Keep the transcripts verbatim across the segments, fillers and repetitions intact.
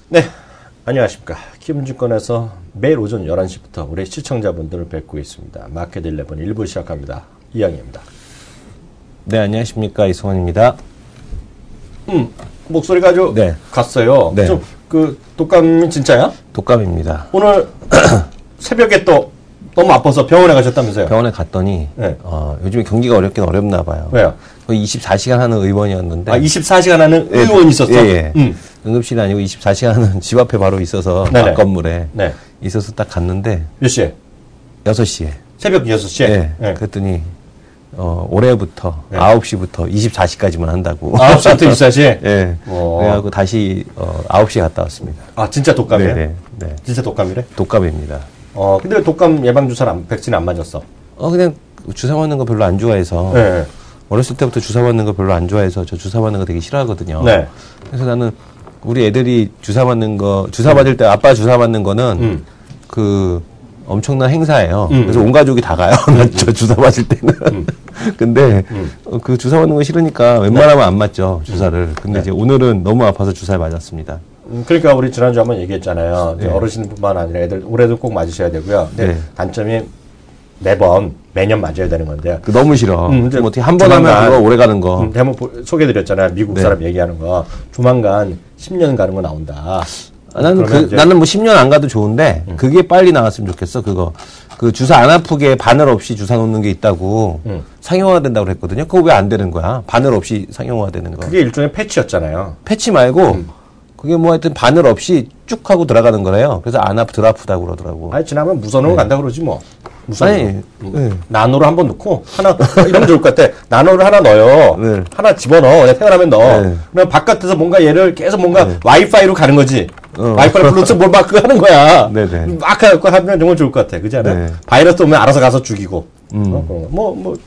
네, 안녕하십니까. 키움증권에서 매일 오전 열한 시부터 우리 시청자분들을 뵙고 있습니다. 마켓 일레븐 일 부 시작합니다. 이양희입니다. 네, 안녕하십니까. 이승원입니다. 음, 목소리가 아주 네. 갔어요. 네. 좀, 그, 독감이 진짜야? 독감입니다. 오늘 새벽에 또 너무 아파서 병원에 가셨다면서요? 병원에 갔더니, 네. 어, 요즘에 경기가 어렵긴 어렵나 봐요. 왜요? 거의 이십사 시간 하는 의원이었는데. 아, 이십사 시간 하는 예, 의원이 있었어? 예, 예. 음. 응급실이 아니고 이십사 시간 하는 집 앞에 바로 있어서, 네네. 앞 건물에. 네. 있어서 딱 갔는데, 몇 시에? 여섯 시에. 새벽 여섯 시에? 예. 네. 그랬더니, 어, 올해부터 네. 아홉 시부터 이십사 시까지만 한다고. 아홉 시부터 이십사 시에? 예. 오. 그래갖고 다시, 어, 아홉 시에 갔다 왔습니다. 아, 진짜 독감이에요? 네네. 네. 진짜 독감이래? 독감입니다. 어, 근데 왜 독감 예방주사를 안, 백신 안 맞았어? 어, 그냥 주사 맞는 거 별로 안 좋아해서. 네. 어렸을 때부터 주사 맞는 거 별로 안 좋아해서 저 주사 맞는 거 되게 싫어하거든요. 네. 그래서 나는 우리 애들이 주사 맞는 거, 주사 맞을 때 아빠 주사 맞는 거는 음. 그 엄청난 행사예요. 음. 그래서 온 가족이 다 가요. 저 주사 맞을 때는. 음. 근데 음. 어, 그 주사 맞는 거 싫으니까 웬만하면 안 맞죠. 주사를. 근데 네. 이제 오늘은 너무 아파서 주사를 맞았습니다. 음, 그러니까 우리 지난주에 한번 얘기했잖아요. 네. 어르신뿐만 아니라 애들 올해도 꼭 맞으셔야 되고요. 근데 네. 단점이 매번 매년 맞아야 되는 건데. 그 너무 싫어. 음, 좀 어떻게 한 번 하면 조만간, 그거 오래 가는 거. 음, 한번 보- 소개해드렸잖아요. 미국 네. 사람 얘기하는 거. 조만간 십 년 가는 거 나온다. 아, 나는 그, 그러면 이제- 나는 뭐 십 년 안 가도 좋은데, 그게 빨리 나왔으면 좋겠어, 그거. 그 주사 안 아프게 바늘 없이 주사 놓는 게 있다고, 음. 상용화 된다고 그랬거든요. 그거 왜 안 되는 거야? 바늘 없이 상용화 되는 거. 그게 일종의 패치였잖아요. 패치 말고, 그게 뭐 하여튼 바늘 없이 쭉 하고 들어가는 거래요. 그래서 안 아프, 덜 아프다고 그러더라고. 아니, 지나면 무선으로 간다 그러지 뭐. 무선으로. 아니, 네. 나노를 한번 넣고, 하나, 이러면 좋을 것 같아. 나노를 하나 넣어요. 네. 하나 집어넣어. 그냥 태어나면 넣어. 네. 그럼 바깥에서 뭔가 얘를 계속 뭔가 와이파이로 가는 거지. 어. 와이파이로 블루투스 뭘 막 그거 하는 거야. 네네. 막 하고 하면 정말 좋을 것 같아. 그지 않아요? 네. 바이러스 오면 알아서 가서 죽이고. 어, 그런 거. 뭐, 뭐,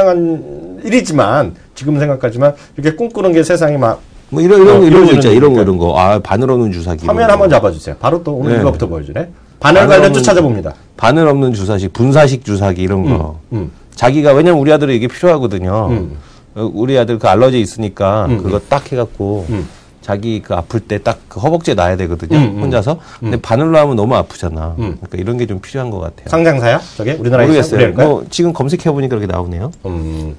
불가능한 일이지만, 지금 생각하지만, 이렇게 꿈꾸는 게 세상이 막, 뭐 이런, 이런, 어, 거, 이런 거 이루어지는 있잖아. 이런 거, 거니까. 이런 거. 아, 바늘 없는 주사기. 화면 이런 한번 거. 잡아주세요. 바로 또 오늘 네. 이거부터 보여주네. 바늘 바늘 관련주 없는- 찾아봅니다. 바늘 없는 주사식, 분사식 주사기 이런 거. 음. 자기가, 왜냐면 우리 아들은 이게 필요하거든요. 음. 어, 우리 아들 그 알러지 있으니까 음, 그거 딱 해갖고 음. 자기 그 아플 때 딱 그 허벅지에 놔야 되거든요. 음, 음. 혼자서. 근데 바늘로 하면 너무 아프잖아. 음. 그러니까 이런 게 좀 필요한 것 같아요. 상장사야? 저게? 우리나라에 모르겠어요. 있어요? 뭐 지금 검색해보니까 그렇게 나오네요. 음.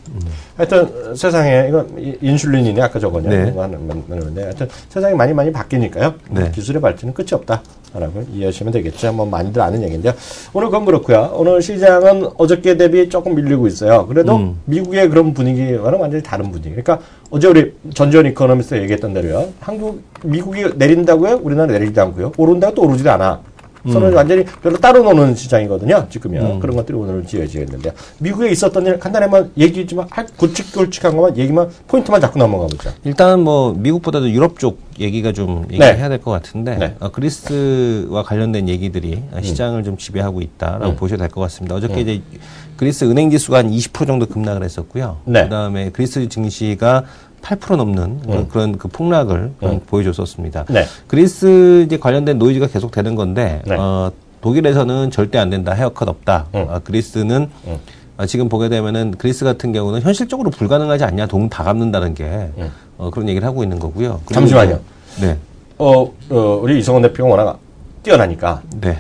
하여튼 세상에 이건 이- 인슐린이네 아까 저거냐 네. 이거 하는 건데 하여튼 세상이 많이 많이 바뀌니까요. 네. 기술의 발전은 끝이 없다라고 이해하시면 되겠죠. 뭐 많이들 아는 얘기인데요. 오늘 그건 그렇고요. 오늘 시장은 어저께 대비 조금 밀리고 있어요. 그래도 음. 미국의 그런 분위기와는 완전히 다른 분위기. 그러니까 어제 우리 전지현 이코노미스트 얘기했던 대로요. 한국 미국이 내린다고요? 우리나라 내리지도 않고요. 오른다고 또 오르지도 않아. 서로 완전히 별로 따로 노는 시장이거든요. 지금요. 음. 그런 것들이 오늘은 지어지겠는데요. 미국에 있었던 일 간단히만 얘기 좀 할, 굵직굵직한 것만 얘기만 포인트만 잡고 넘어가 보죠. 일단 뭐 미국보다도 유럽 쪽 얘기가 좀 네. 얘기해야 될 것 같은데 네. 어, 그리스와 관련된 얘기들이 시장을 좀 지배하고 있다라고 음. 보셔도 될 것 같습니다. 어저께 이제 그리스 은행 지수가 한 이십 퍼센트 정도 급락을 했었고요. 네. 그다음에 그리스 증시가 팔 퍼센트 넘는 그런, 그런 그 폭락을 음, 보여줬었습니다. 네. 그리스 이제 관련된 노이즈가 계속 되는 건데 네. 어, 독일에서는 절대 안 된다, 헤어컷 없다. 음. 아, 그리스는 음. 아, 지금 보게 되면은 그리스 같은 경우는 현실적으로 불가능하지 않냐, 돈 다 갚는다는 게 음. 어, 그런 얘기를 하고 있는 거고요. 그리고 잠시만요. 네, 어, 어, 우리 이성원 대표가 워낙 뛰어나니까, 네.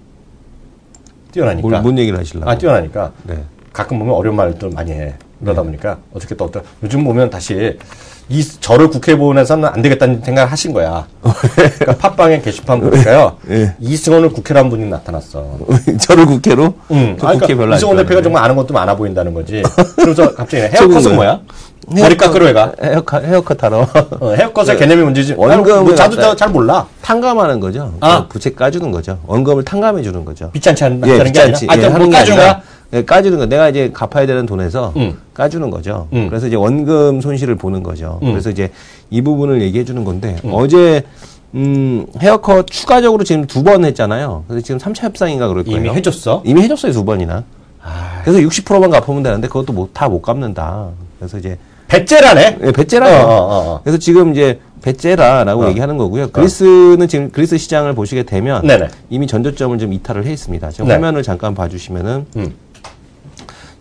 뛰어나니까. 뭘, 뭔 얘기를 하시려고? 아, 뛰어나니까. 네. 가끔 보면 어려운 말도 많이 해. 그러다 보니까 어떻게 또 어떤, 요즘 보면 다시 이, 저를 국회에 보내서는 안 되겠다는 생각을 하신 거야. 그러니까 팟빵에 게시판 보니까요. 네. 이승원을 국회라는 분이 나타났어. 저를 국회로? 응. 저 아, 국회 그러니까 별로 안 이승원 대표가 좋아하는데. 정말 아는 것도 많아 보인다는 거지. 그래서 갑자기 헤어컷은 저거는 뭐야? 머리 깎으러 왜 가? 헤어컷, 헤어컷 하러. 어, 헤어컷의 개념이 문제지. 원금을 뭐 자도 갖다- 잘 몰라. 탕감하는 거죠. 아. 그 부채 까주는 거죠. 원금을 탕감해 주는 거죠. 비싼치 않는 예, 게 아니라. 비싼치. 아, 예, 뭐 하는 게 까준 아니라 거야? 예, 까주는 거. 내가 이제 갚아야 되는 돈에서 음. 까주는 거죠. 음. 그래서 이제 원금 손실을 보는 거죠. 음. 그래서 이제 이 부분을 얘기해 주는 건데 어제 음, 헤어컷 추가적으로 지금 두 번 했잖아요. 그래서 지금 삼 차 협상인가 그럴 거예요. 이미 해줬어? 이미 해줬어요, 두 번이나. 아, 그래서 육십 퍼센트만 갚으면 되는데 그것도 못, 다 못 갚는다. 그래서 이제 배째라네? 예, 배째라죠. 어, 어, 어, 어. 그래서 지금 이제 배째라라고 어. 얘기하는 거고요. 그리스는 지금 그리스 시장을 보시게 되면 네네. 이미 전저점을 좀 이탈을 해 있습니다. 지금 네. 화면을 잠깐 봐주시면은 음.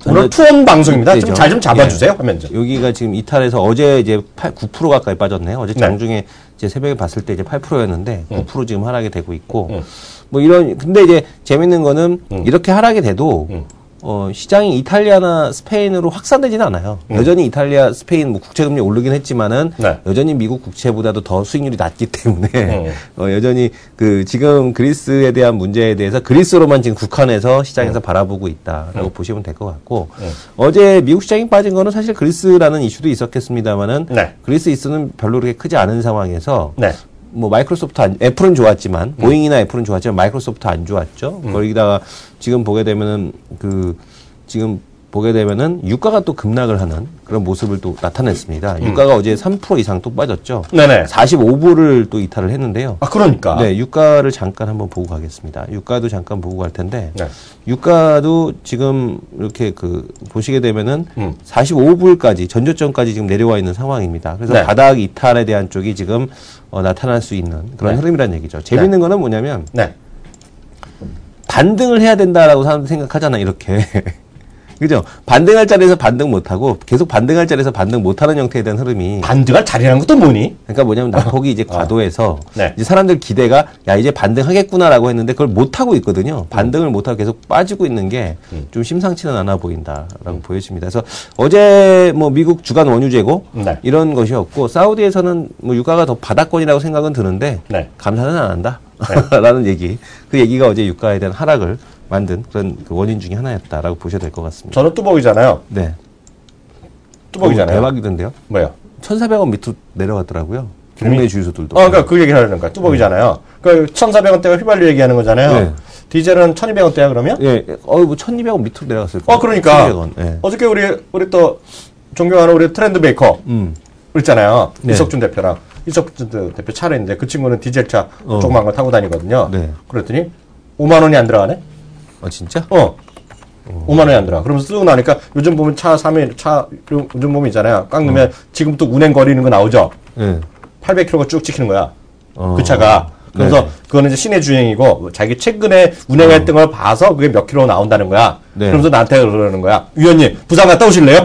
오늘 투원 방송입니다. 좀 잘 좀 잡아주세요. 예. 하면 좀. 여기가 지금 이탈해서 어제 이제 팔, 구 퍼센트 가까이 빠졌네요. 어제 장중에 네. 이제 새벽에 봤을 때 이제 팔 퍼센트였는데 음. 구 퍼센트 지금 하락이 되고 있고 음. 뭐 이런 근데 이제 재밌는 거는 음. 이렇게 하락이 돼도 음. 어, 시장이 이탈리아나 스페인으로 확산되지는 않아요. 음. 여전히 이탈리아, 스페인 뭐 국채금리 오르긴 했지만은 네. 여전히 미국 국채보다도 더 수익률이 낮기 때문에 음. 어, 여전히 그 지금 그리스에 대한 문제에 대해서 그리스로만 지금 국한해서 시장에서 음. 바라보고 있다라고 음. 보시면 될 것 같고 음. 어제 미국 시장이 빠진 거는 사실 그리스라는 이슈도 있었겠습니다만은 네. 그리스 이슈는 별로 그렇게 크지 않은 상황에서 네. 뭐 마이크로소프트 안, 애플은 좋았지만 음. 보잉이나 애플은 좋았지만 마이크로소프트 안 좋았죠. 음. 거기다가 지금 보게 되면은 그 지금 보게 되면은 유가가 또 급락을 하는 그런 모습을 또 나타냈습니다. 음. 유가가 어제 삼 퍼센트 이상 또 빠졌죠. 네네. 사십오 불을 또 이탈을 했는데요. 아 그러니까. 네, 유가를 잠깐 한번 보고 가겠습니다. 유가도 잠깐 보고 갈 텐데 네. 유가도 지금 이렇게 그 보시게 되면은 음. 사십오 불까지 전저점까지 지금 내려와 있는 상황입니다. 그래서 네. 바닥 이탈에 대한 쪽이 지금 어, 나타날 수 있는 그런 네. 흐름이라는 얘기죠. 재밌는 네. 거는 뭐냐면 네. 반등을 해야 된다라고 사람들이 생각하잖아 이렇게. 그죠? 반등할 자리에서 반등 못하고 계속 반등할 자리에서 반등 못하는 형태에 대한 흐름이 반등할 자리라는 것도 뭐니? 그러니까 뭐냐면 낙폭이 이제 어. 과도해서 네. 이제 사람들 기대가 야 이제 반등하겠구나라고 했는데 그걸 못하고 있거든요. 반등을 못하고 계속 빠지고 있는 게 좀 음. 심상치는 않아 보인다라고 음. 보여집니다. 그래서 어제 뭐 미국 주간 원유 재고 네. 이런 것이었고 사우디에서는 뭐 유가가 더 바닥권이라고 생각은 드는데 네. 감사는 안 한다. 네. 라는 얘기. 그 얘기가 어제 유가에 대한 하락을 만든 그런 그 원인 중에 하나였다라고 보셔야 될 것 같습니다. 저는 뚜벅이잖아요. 네. 뚜벅이잖아요. 대박이던데요? 뭐요? 천사백 원 밑으로 내려갔더라고요. 국내 주유소들도. 어, 그러니까 그 얘기를 하려는 거야. 뚜벅이잖아요. 음. 그러니까 천사백 원대가 휘발유 얘기하는 거잖아요. 네. 디젤은 천이백 원대야 그러면? 예. 네. 어, 뭐 천이백 원 밑으로 내려갔을 거예요. 어, 그러니까. 천이백 원. 네. 어저께 우리 우리 또 존경하는 우리 트렌드 메이커 음. 있잖아요. 네. 이석준 대표랑 이석준 대표 차례 있는데 그 친구는 디젤차 어. 조그만 거 타고 다니거든요. 네. 그랬더니 오만 원이 안 들어가네. 아 진짜? 어. 어. 오만 원이 안 들어가. 그러면서 쓰고 나니까 요즘 보면 차 사면 차 요즘 보면 있잖아요. 꽉 넣으면 어. 지금 또 운행 거리는 거 나오죠. 네. 팔백 킬로미터가 쭉 찍히는 거야. 어. 그 차가. 그래서 네. 그거는 이제 시내 주행이고 자기 최근에 운행했던 어. 걸 봐서 그게 몇 킬로 나온다는 거야. 네. 그러면서 나한테 그러는 거야. 위원님 부산 갔다 오실래요?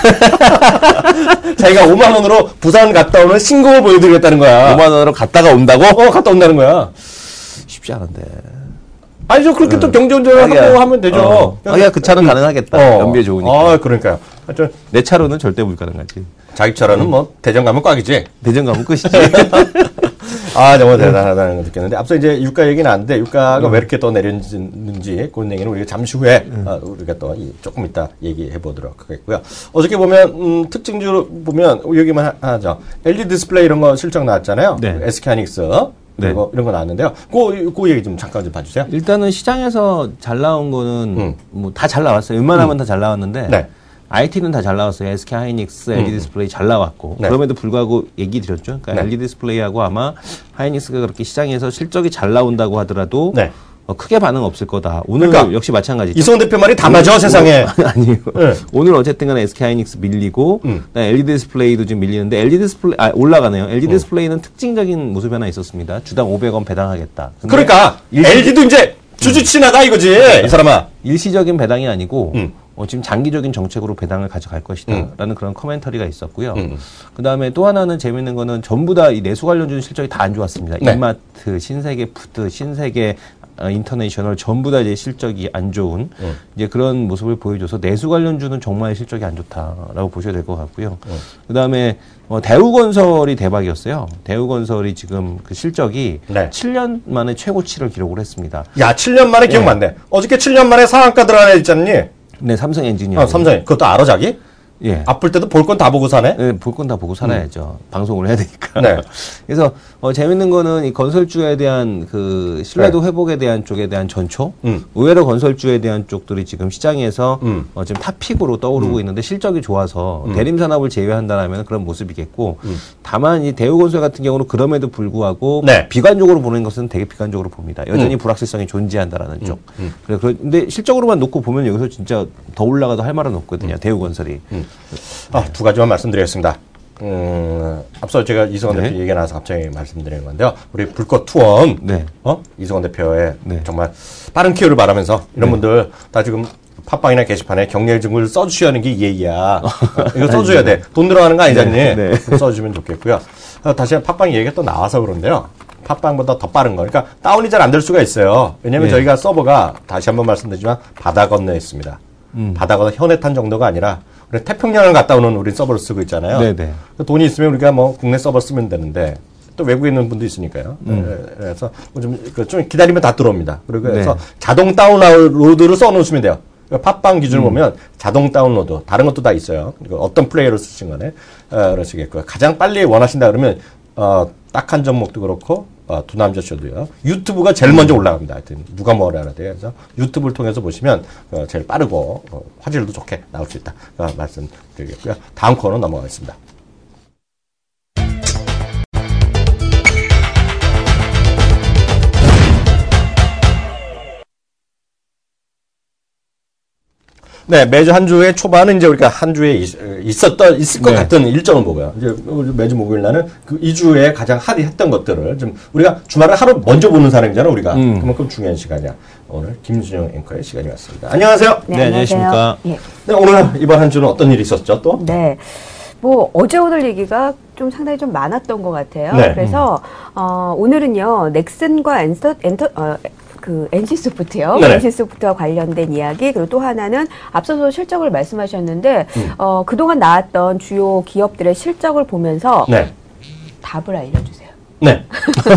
자기가 오만 원으로 부산 갔다 오는 신곡을 보여드리겠다는 거야. 오만 원으로 갔다가 온다고? 어, 갔다 온다는 거야. 쉽지 않은데. 아니죠. 그렇게 어. 또 경제운전을 하고 하기야. 하면 되죠. 어. 아, 그 차는 가능하겠다. 어. 연비에 좋으니까. 아, 그러니까요. 하여튼 내 차로는 절대 불가능하지. 자기 차로는 음. 뭐 대전 가면 꽉이지. 대전 가면 끝이지. 아, 정말 대단하다는 걸 느꼈는데 앞서 이제 유가 얘기는 안 돼. 유가가 음. 왜 이렇게 또 내렸는지 그런 얘기는 우리가 잠시 후에 음. 어, 우리가 또 조금 이따 얘기해 보도록 하겠고요. 어저께 보면 음, 특징적으로 보면 여기만 하, 하죠. 엘이디 디스플레이 이런 거 실적 나왔잖아요. 네. 에스케이하이닉스. 네. 그리고 이런 거 나왔는데요. 그, 그 얘기 좀 잠깐 좀 봐주세요. 일단은 시장에서 잘 나온 거는 음. 뭐 다 잘 나왔어요. 웬만하면 음. 다 잘 나왔는데 네. 아이티는 다 잘 나왔어요. 에스케이하이닉스, 음. 엘이디 디스플레이 잘 나왔고 네. 그럼에도 불구하고 얘기 드렸죠. 그러니까 네. 엘이디 디스플레이하고 아마 하이닉스가 그렇게 시장에서 실적이 잘 나온다고 하더라도 네. 어, 크게 반응 없을 거다. 오늘 그러니까 역시 마찬가지죠. 이성원 대표 말이 다 맞아 세상에. 아니요. 네. 오늘 어쨌든 간에 에스케이하이닉스 밀리고 음. 엘이디 디스플레이도 지금 밀리는데 엘이디 디스플레이 아, 올라가네요. 엘이디 음. 디스플레이는 특징적인 모습이 하나 있었습니다. 주당 오백 원 배당하겠다. 그러니까 일시... 엘지도 이제 주주치 나가 이거지. 음. 이 사람아. 일시적인 배당이 아니고 음. 어, 지금 장기적인 정책으로 배당을 가져갈 것이다. 음. 라는 그런 커멘터리가 있었고요. 음. 그 다음에 또 하나는 재밌는 거는 전부 다 이 내수 관련주 실적이 다 안 좋았습니다. 네. 이마트, 신세계 푸드, 신세계 어, 인터내셔널 전부 다 이제 실적이 안 좋은 음. 이제 그런 모습을 보여줘서 내수 관련주는 정말 실적이 안 좋다라고 보셔야 될 것 같고요. 음. 그 다음에 어, 대우건설이 대박이었어요. 대우건설이 지금 그 실적이 네. 칠 년 만에 최고치를 기록을 했습니다. 야, 칠 년 만에 기억 네. 많네. 어저께 칠 년 만에 상한가 들어가네 있잖니. 네, 삼성 엔지니어. 아, 삼성. 그것도 알아, 자기? 예. 아플 때도 볼 건 다 보고 사네? 네, 볼 건 다 보고 살아야죠. 음. 방송을 해야 되니까. 네. 그래서, 어, 재밌는 거는 이 건설주에 대한 그 신뢰도 네. 회복에 대한 쪽에 대한 전초. 음. 의외로 건설주에 대한 쪽들이 지금 시장에서 음. 어, 지금 탑픽으로 떠오르고 음. 있는데 실적이 좋아서 음. 대림산업을 제외한다라면 그런 모습이겠고 음. 다만 이 대우건설 같은 경우는 그럼에도 불구하고 네. 비관적으로 보는 것은 되게 비관적으로 봅니다. 여전히 음. 불확실성이 존재한다라는 쪽. 음. 그래, 그런데 실적으로만 놓고 보면 여기서 진짜 더 올라가도 할 말은 없거든요. 대우건설이. 음. 아, 두 가지만 말씀드리겠습니다. 음, 앞서 제가 이성원 네. 대표 얘기가 나와서 갑자기 말씀드리는 건데요. 우리 불꽃 투원, 네. 어? 이성원 대표의 네. 정말 빠른 키워를 바라면서 이런 네. 분들 다 지금 팟빵이나 게시판에 경례 증거를 써주시는 게 예의야. 어, 이거 써줘야 돼. 돈 들어가는 거 아니잖니? 네, 네. 써주시면 좋겠고요. 어, 다시 팟빵 얘기가 또 나와서 그런데요. 팟빵보다 더 빠른 거. 그러니까 다운이 잘 안 될 수가 있어요. 왜냐하면 네. 저희가 서버가 다시 한번 말씀드리지만 바다 건너에 있습니다. 음. 바다 건너 현해탄 정도가 아니라 우리 태평양을 갔다 오는 우리 서버를 쓰고 있잖아요. 네네. 돈이 있으면 우리가 뭐 국내 서버 쓰면 되는데 또 외국에 있는 분도 있으니까요. 음. 그래서 좀, 좀 기다리면 다 들어옵니다. 그리고 그래서 네. 자동 다운로드를 써놓으시면 돼요. 팟빵 기준을 음. 보면 자동 다운로드, 다른 것도 다 있어요. 그리고 어떤 플레이어를 쓰신 간에 어, 그러시겠고요. 가장 빨리 원하신다 그러면 어, 딱한 종목도 그렇고 어, 두 남자 쇼도요. 유튜브가 제일 먼저 올라갑니다. 하여튼 누가 뭐라 하나 돼요. 그래서 유튜브를 통해서 보시면 어, 제일 빠르고 어, 화질도 좋게 나올 수 있다. 어, 말씀드리겠고요. 다음 코너 넘어가겠습니다. 네, 매주 한 주의 초반은 이제 우리가 한 주에 있, 있었던, 있을 것 네. 같은 일정을 보고요. 이제 매주 목요일 날은 그 이 주에 가장 핫했던 것들을 좀 우리가 주말에 하루 먼저 보는 사람이잖아, 우리가. 음. 그만큼 중요한 시간이야. 오늘 김준영 앵커의 시간이 왔습니다. 안녕하세요. 네, 네 안녕하십니까. 예. 네, 오늘 이번 한 주는 어떤 일이 있었죠, 또? 네. 뭐, 어제 오늘 얘기가 좀 상당히 좀 많았던 것 같아요. 네. 그래서, 음. 어, 오늘은요, 넥슨과 엔터, 엔터, 어, 그 엔씨소프트요. 네네. 엔씨소프트와 관련된 이야기 그리고 또 하나는 앞서서 실적을 말씀하셨는데 음. 어, 그동안 나왔던 주요 기업들의 실적을 보면서 네. 답을 알려주세요. 네.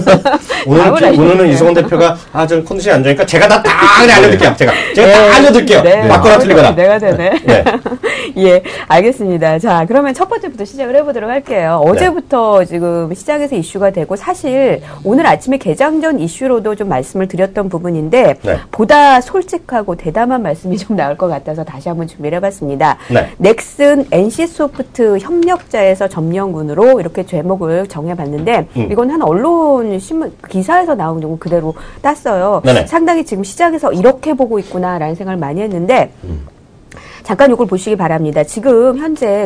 오늘은, 오늘은 이성원 대표가, 아, 저 컨디션이 안 좋으니까 제가 다, 다 그냥 알려드릴게요. 제가. 제가 네. 다 알려드릴게요. 네. 맞거나 틀리거나. 내가 되네. 네. 예, 알겠습니다. 자, 그러면 첫 번째부터 시작을 해보도록 할게요. 어제부터 네. 지금 시장에서 이슈가 되고, 사실 오늘 아침에 개장 전 이슈로도 좀 말씀을 드렸던 부분인데, 네. 보다 솔직하고 대담한 말씀이 좀 나올 것 같아서 다시 한번 준비를 해봤습니다. 네. 넥슨 엔씨소프트 협력자에서 점령군으로 이렇게 제목을 정해봤는데, 음. 이건 한 언론 신문 기사에서 나온 거 그대로 땄어요. 네네. 상당히 지금 시장에서 이렇게 보고 있구나라는 생각을 많이 했는데 음. 잠깐 이걸 보시기 바랍니다. 지금 현재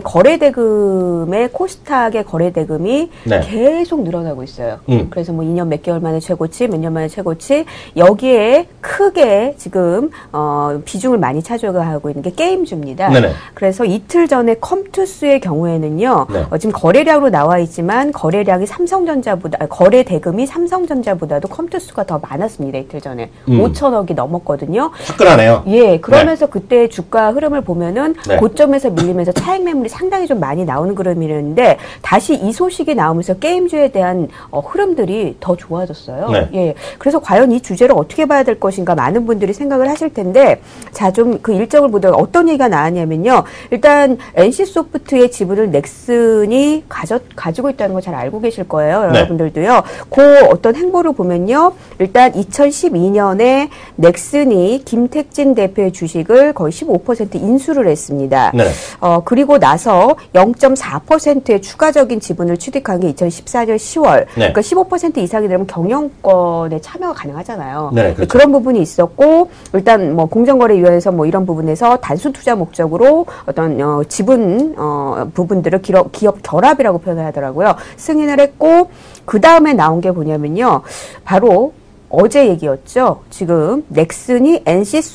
거래대금의 코스닥의 거래대금이 네. 계속 늘어나고 있어요. 음. 그래서 뭐 이 년 몇 개월 만에 최고치, 몇 년 만에 최고치 여기에 크게 지금 어, 비중을 많이 차지하고 있는 게 게임주입니다. 네네. 그래서 이틀 전에 컴투스의 경우에는요. 네. 어, 지금 거래량으로 나와 있지만 거래량이 삼성전자보다 거래대금이 삼성전자보다도 컴투스가 더 많았습니다. 이틀 전에 음. 오천억이 넘었거든요. 화끈하네요. 예, 그러면서 네. 그때 주가 흐름을 보면은 네. 고점에서 밀리면서 차익 매물이 상당히 좀 많이 나오는 그림이었는데 다시 이 소식이 나오면서 게임주에 대한 어, 흐름들이 더 좋아졌어요. 네. 예, 그래서 과연 이 주제를 어떻게 봐야 될 것인가 많은 분들이 생각을 하실 텐데 자, 좀 그 일정을 보다가 어떤 얘기가 나왔냐면요. 일단 엔씨소프트의 지분을 넥슨이 가져, 가지고 있다는 걸 잘 알고 계실 거예요. 네. 여러분들도요. 그 어떤 행보를 보면요. 일단 이천십이 년에 넥슨이 김택진 대표의 주식을 거의 십오 퍼센트 인수를 했습니다. 네. 어, 그리고 나서 영 점 사 퍼센트의 추가적인 지분을 취득한 게 이천십사 년 시월. 네. 그러니까 십오 퍼센트 이상이 되면 경영권에 참여가 가능하잖아요. 네, 그렇죠. 그런 부분이 있었고 일단 뭐 공정거래위원회에서 뭐 이런 부분에서 단순 투자 목적으로 어떤 어, 지분 어, 부분들을 기업, 기업 결합이라고 표현을 하더라고요. 승인을 했고 그 다음에 나온 게 뭐냐면요. 바로 어제 얘기였죠. 지금 넥슨이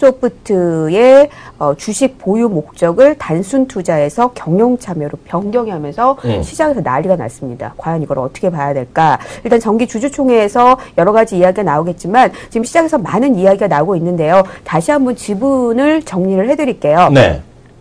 엔씨소프트의 어, 주식 보유 목적을 단순 투자에서 경영 참여로 변경하면서 음. 시장에서 난리가 났습니다. 과연 이걸 어떻게 봐야 될까? 일단 정기 주주총회에서 여러 가지 이야기가 나오겠지만 지금 시장에서 많은 이야기가 나오고 있는데요. 다시 한번 지분을 정리를 해드릴게요. 네.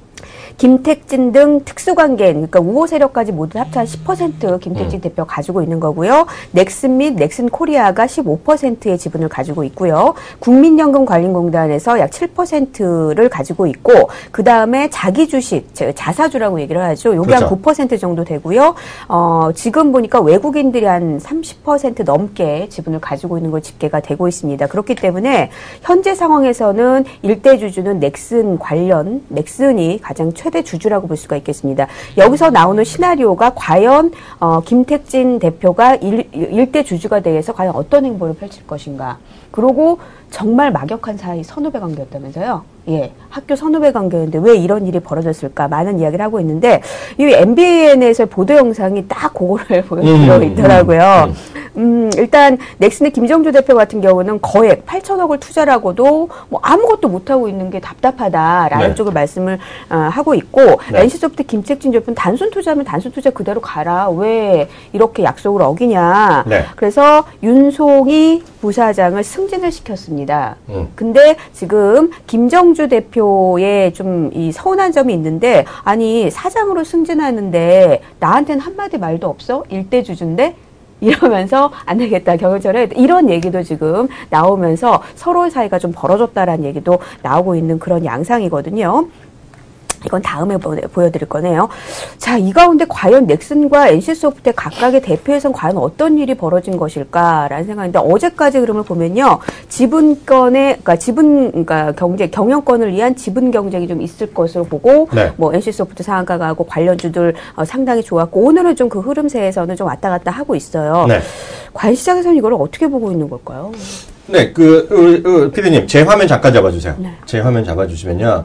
김택진 등 특수관계, 그러니까 우호 세력까지 모두 합쳐 한 십 퍼센트 김택진 음. 대표가 가지고 있는 거고요. 넥슨 및 넥슨 코리아가 십오 퍼센트의 지분을 가지고 있고요. 국민연금관리공단에서 약 칠 퍼센트를 가지고 있고, 그 다음에 자기 주식, 자사주라고 얘기를 하죠. 요게 그렇죠. 한 구 퍼센트 정도 되고요. 어, 지금 보니까 외국인들이 한 삼십 퍼센트 넘게 지분을 가지고 있는 걸 집계가 되고 있습니다. 그렇기 때문에 현재 상황에서는 일대 주주는 넥슨 관련, 넥슨이 가장 최 최대 주주라고 볼 수가 있겠습니다. 여기서 나오는 시나리오가 과연 어, 김택진 대표가 일, 일대 주주가 돼서 과연 어떤 행보를 펼칠 것인가. 그리고 정말 막역한 사이 선후배 관계였다면서요. 예, 학교 선후배 관계였는데 왜 이런 일이 벌어졌을까 많은 이야기를 하고 있는데 이 엠비엔에서 보도 영상이 딱 그거를 보여드려 있더라고요. 음, 음, 일단 넥슨의 김정주 대표 같은 경우는 거액 팔천억을 투자라고도 뭐 아무것도 못하고 있는 게 답답하다라는 네. 쪽을 말씀을 어, 하고 있고 네. 엔씨소프트 김책진 대표는 단순 투자면 단순 투자 그대로 가라. 왜 이렇게 약속을 어기냐. 네. 그래서 윤송이 부사장을 승진을 시켰습니다. 음. 근데 지금 김정주 대표의 좀 이 서운한 점이 있는데 아니 사장으로 승진하는데 나한테는 한마디 말도 없어? 일대주주인데? 이러면서 안 되겠다 경영처럼 이런 얘기도 지금 나오면서 서로 사이가 좀 벌어졌다라는 얘기도 나오고 있는 그런 양상이거든요. 이건 다음에 보여드릴 거네요. 자, 이 가운데 과연 넥슨과 엔씨소프트의 각각의 대표에선 과연 어떤 일이 벌어진 것일까라는 생각인데 어제까지 그림을 보면요. 지분권의, 그러니까 지분, 그러니까 경제, 경영권을 위한 지분 경쟁이 좀 있을 것으로 보고, 네. 뭐 엔씨소프트 상한가하고 관련주들 어, 상당히 좋았고, 오늘은 좀 그 흐름세에서는 좀 왔다 갔다 하고 있어요. 네. 과연 시장에서는 이걸 어떻게 보고 있는 걸까요? 네, 그, 어, 어, 피디님, 제 화면 잠깐 잡아주세요. 네. 제 화면 잡아주시면요.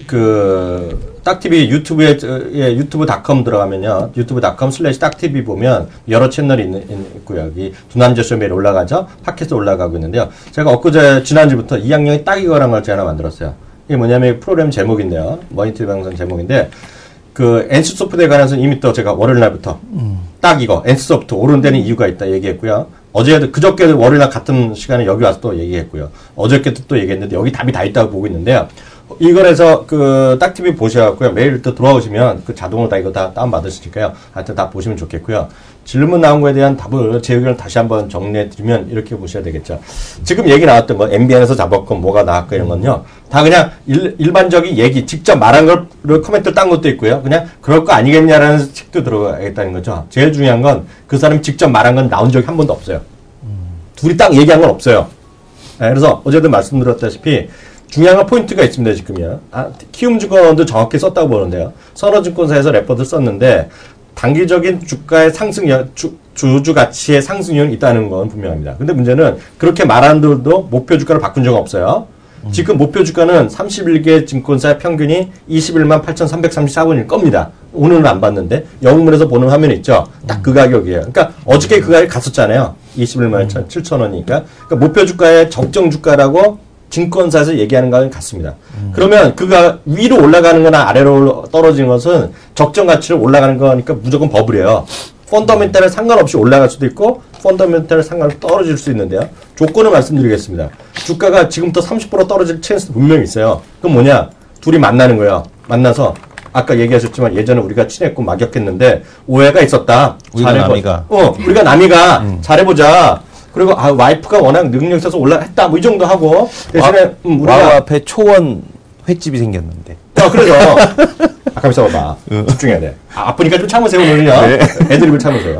그, 딱티비 유튜브에, 예, 유튜브닷컴 들어가면요. 유튜브닷컴 슬래시 딱티비 보면 여러 채널이 있는, 있고요. 여기 두남저쇼 매일 올라가죠? 팟캐스트 올라가고 있는데요. 제가 엊그제, 지난주부터 이 학년이 딱 이거란 걸 제가 하나 만들었어요. 이게 뭐냐면 프로그램 제목인데요. 머니터리 방송 제목인데, 그, 엔씨소프트에 관해서는 이미 또 제가 월요일 날부터 음. 딱 이거, 엔씨소프트 오른 데는 이유가 있다 얘기했고요. 어제도, 그저께 월요일날 같은 시간에 여기 와서 또 얘기했고요. 어저께도 또 얘기했는데 여기 답이 다 있다고 보고 있는데요. 이거에서 그 딱티비 보셔갖고요. 매일 또 들어오시면 그 자동으로 다 이거 다 다운받으시니까요. 하여튼 다 보시면 좋겠고요. 질문 나온 거에 대한 답을 제 의견을 다시 한번 정리해드리면 이렇게 보셔야 되겠죠. 지금 얘기 나왔던 뭐 엠비엔에서 잡았건 뭐가 나왔건 이런 건요. 다 그냥 일, 일반적인 얘기, 직접 말한 걸 코멘트를 딴 것도 있고요. 그냥 그럴 거 아니겠냐라는 책도 들어가겠다는 거죠. 제일 중요한 건 그 사람이 직접 말한 건 나온 적이 한 번도 없어요. 음. 둘이 딱 얘기한 건 없어요. 네, 그래서 어제도 말씀드렸다시피 중요한 건 포인트가 있습니다, 지금요. 아, 키움증권도 정확히 썼다고 보는데요. 선호증권사에서 레포트를 썼는데 단기적인 주가의 상승, 주, 주주 가치의 상승률이 있다는 건 분명합니다. 근데 문제는 그렇게 말하는 들도 목표 주가를 바꾼 적은 없어요. 음. 지금 목표 주가는 삼십일 개 증권사의 평균이 이십일만 팔천삼백삼십사 원일 겁니다. 오늘은 안 봤는데 영문에서 보는 화면에 있죠. 딱 그 가격이에요. 그러니까 어저께 그 가격이 갔었잖아요. 이십일만 칠천 원이니까. 그러니까 목표 주가의 적정 주가라고 증권사에서 얘기하는 거는 같습니다. 음. 그러면 그가 위로 올라가는 거나 아래로 떨어지는 것은 적정 가치로 올라가는 거니까 무조건 버블이에요. 펀더멘탈에 상관없이 올라갈 수도 있고 펀더멘탈에 상관없이 떨어질 수 있는데요. 조건을 말씀드리겠습니다. 주가가 지금부터 삼십 퍼센트 떨어질 찬스도 분명히 있어요. 그럼 뭐냐? 둘이 만나는 거예요. 만나서 아까 얘기하셨지만 예전에 우리가 친했고 막역했는데 오해가 있었다. 우리가 남이가. 어, 우리가 남이가 음. 잘해보자. 그리고 아 와이프가 워낙 능력 있어서 올라했다 뭐 이 정도 하고 대신에 와, 음, 우리가 와우 앞에 초원 횟집이 생겼는데. 아 그래서 아까 있어봐. 응. 집중해야 돼. 아, 아프니까 좀 참으세요 오늘요. 네. 애드립을 참으세요.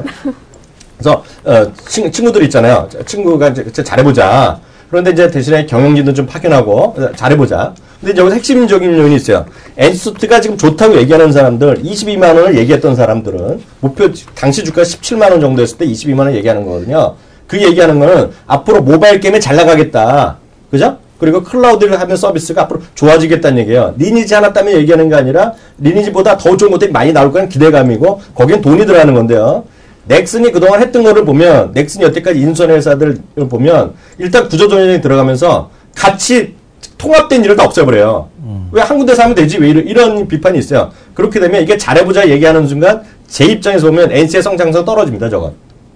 그래서 어, 친, 친구들이 있잖아요. 친구가 이제 잘해보자. 그런데 이제 대신에 경영진도 좀 파견하고 잘해보자. 근데 여기서 핵심적인 요인이 있어요. 엔씨소프트가 지금 좋다고 얘기하는 사람들, 이십이만 원을 얘기했던 사람들은 목표 당시 주가 십칠만 원 정도 했을 때 이십이만 원 얘기하는 거거든요. 그 얘기하는 거는 앞으로 모바일 게임에 잘 나가겠다. 그죠? 그리고 클라우드를 하면 서비스가 앞으로 좋아지겠다는 얘기예요. 리니지 하나 때문에 얘기하는 게 아니라 리니지보다 더 좋은 것들이 많이 나올 거는 기대감이고 거기엔 돈이 들어가는 건데요. 넥슨이 그동안 했던 거를 보면 넥슨이 여태까지 인수한 회사들을 보면 일단 구조조정이 들어가면서 같이 통합된 일을 다 없애버려요. 음. 왜 한 군데서 하면 되지? 왜 이런, 이런 비판이 있어요. 그렇게 되면 이게 잘해보자 얘기하는 순간 제 입장에서 보면 엔씨의 성장성 떨어집니다. 저건.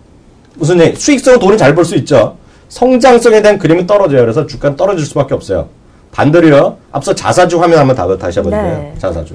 무슨 얘기? 수익성은 돈을 잘 벌 수 있죠. 성장성에 대한 그림이 떨어져요. 그래서 주가는 떨어질 수밖에 없어요. 반대로요. 앞서 자사주 화면 한번 다, 다시 한번 주세요. 네. 자사주.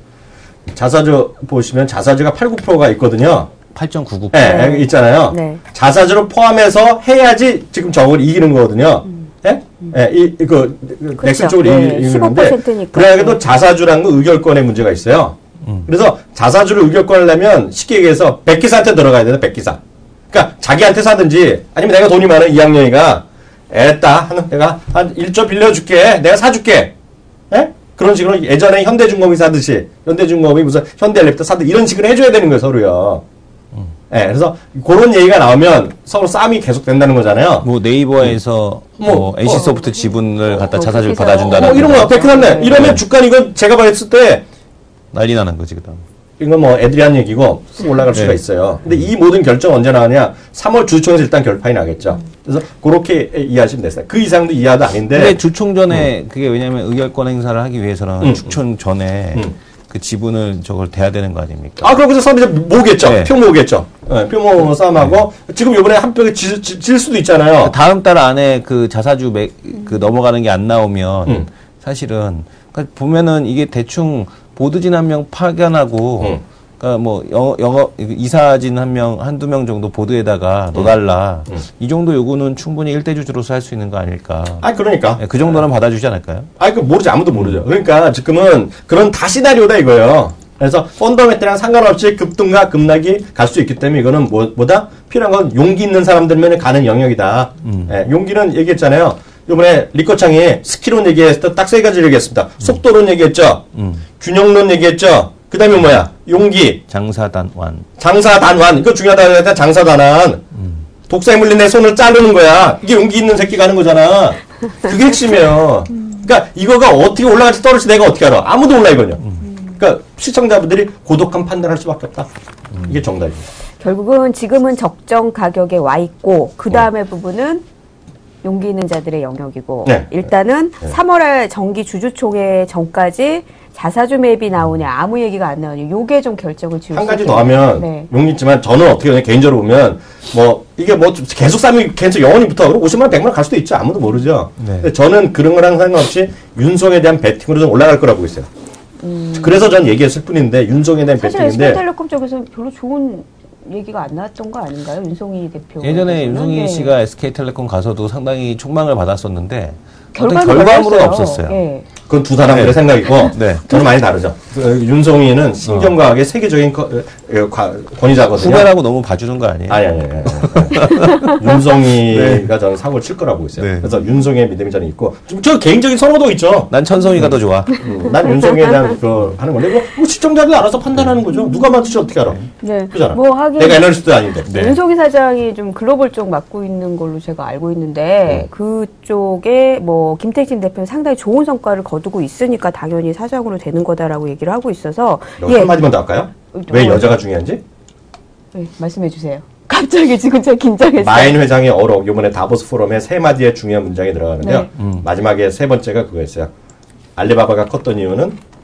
자사주 보시면 자사주가 팔, 구 퍼센트가 있거든요. 팔 점 구구 퍼센트. 네, 있잖아요. 네. 자사주를 포함해서 해야지 지금 저걸 이기는 거거든요. 음. 네? 음. 네, 이, 그, 그렇죠. 넥슨 쪽으로 네. 이기는데. 그래도 자사주라는 건 의결권의 문제가 있어요. 음. 그래서 자사주를 의결권을 내면 쉽게 얘기해서 백기사한테 들어가야 돼요, 백기사. 그러니까 자기한테 사든지 아니면 내가 돈이 많은 이 학년이가 애따 내가 한 일 조 빌려줄게 내가 사줄게 에? 그런 식으로 예전에 현대중공업이 사듯이 현대중공업이 무슨 현대엘렉트 사듯 이런 식으로 해줘야 되는 거예요 서로요. 음. 네, 그래서 그런 얘기가 나오면 서로 싸움이 계속 된다는 거잖아요. 뭐 네이버에서 뭐, 뭐 엔씨소프트 지분을 갖다 자사주를 어, 받아준다는 뭐 이런 거 앞에 큰일났네. 네. 이러면 주가 이건 제가 봤을 때 난리 나는 거지 그다음. 이건 뭐 애들이 한 얘기고 쑥 올라갈 네. 수가 있어요. 근데 이 모든 결정 언제 나오냐? 삼월 주총에서 일단 결판이 나겠죠. 그래서 그렇게 이해하시면 됐어요. 그 이상도 이해도 아닌데. 근데 주총 전에 음. 그게 왜냐면 의결권 행사를 하기 위해서는 음. 주총 전에 음. 그 지분을 저걸 대야 되는 거 아닙니까? 아, 그럼 그래서 서로 모으겠죠. 네. 표 모으겠죠. 네, 표 모으고 싸움하고 네. 지금 이번에 한 표에 질, 질, 질 수도 있잖아요. 다음 달 안에 그 자사주 매, 그 넘어가는 게 안 나오면 음. 사실은 그러니까 보면은 이게 대충 보드진 한 명 파견하고 음. 그러니까 뭐 영어, 영어 이사진 한 명, 한두 명 정도 보드에다가 넣어달라. 음. 음. 이 정도 요구는 충분히 일대주주로서 할 수 있는 거 아닐까. 아, 그러니까. 네, 그 정도는 네. 받아주지 않을까요? 아, 그 모르지. 아무도 모르죠. 그러니까 지금은 그런 다 시나리오다 이거예요. 그래서 펀더멘트랑 상관없이 급등과 급락이 갈 수 있기 때문에 이거는 뭐, 뭐다? 필요한 건 용기 있는 사람들만 가는 영역이다. 음. 네, 용기는 얘기했잖아요. 이번에 리커창이 스킬론 얘기했을 때 딱 세 가지를 얘기했습니다. 음. 속도론 얘기했죠. 음. 균형론 얘기했죠. 그 다음에 뭐야? 용기. 장사단완. 장사단완. 이거 중요하다. 장사단완. 음. 독사에 물린 내 손을 자르는 거야. 이게 용기 있는 새끼가 하는 거잖아. 그게 핵심이에요. 그러니까 이거가 어떻게 올라갈지 떨어질지 내가 어떻게 알아? 아무도 몰라 이거는요. 음. 그러니까 시청자분들이 고독한 판단할 수밖에 없다. 음. 이게 정답입니다. 결국은 지금은 적정 가격에 와 있고 그 다음에 음. 부분은 용기 있는 자들의 영역이고 네. 일단은 네. 삼월에 정기 주주총회 전까지 자사주 매입이 나오냐 아무 얘기가 안 나오냐 요게 좀 결정을 지을 한 가지 더 하면 네. 용기 있지만 저는 어떻게 보면 개인적으로 보면 뭐 이게 뭐 계속 싸움이 계속 영원히 붙어 그럼 오십만 원 백만 원 갈 수도 있죠. 아무도 모르죠. 네. 근데 저는 그런 거랑 상관없이 윤송에 대한 배팅으로 좀 올라갈 거라고 보고 있어요. 음. 그래서 전 얘기했을 뿐인데 윤송에 대한 사실 배팅인데 에스케이텔레콤 쪽에서 별로 좋은 얘기가 안 나왔던 거 아닌가요? 윤송이 대표. 예전에 윤송이 네. 씨가 에스케이텔레콤 가서도 상당히 총망을 받았었는데 결과는 결과물은 없었어요. 네. 그건 두 사람들의 네. 생각이고 네. 저는 많이 다르죠. 그, 윤송이는 신경과학의 어. 세계적인 거, 어, 과, 권위자거든요. 후배라고 너무 봐주는 거 아니에요? 아니, 아니, 아니. 아니. 윤송이가 네. 저는 사고를 칠 거라고 보고 있어요. 네. 그래서 윤송이의 믿음이 저는 있고 저 개인적인 선호도 있죠. 난 천송이가 음. 더 좋아. 음, 난 윤송이에 대한 그 하는 건데 뭐 시청자들 알아서 판단하는 거죠. 누가 만들지 어떻게 알아? 네. 그잖아. 뭐 하긴 내가 애널리스트도 아닌데. 네. 윤송이 사장이 좀 글로벌 쪽 맡고 있는 걸로 제가 알고 있는데 음. 그쪽에 뭐 김택진 대표는 상당히 좋은 성과를 거두고 있으니까 당연히 사장으로 되는 거다라고 얘기를 하고 있어서 예. 한마디만 더 할까요? 왜 여자가 중요한지? 네, 말씀해 주세요. 갑자기 지금 제가 긴장했어요. 마인 회장의 어록 이번에 다보스 포럼에 세 마디의 중요한 문장이 들어가는데요. 네. 음. 마지막에 세 번째가 그거였어요. 알리바바가 컸던 이유는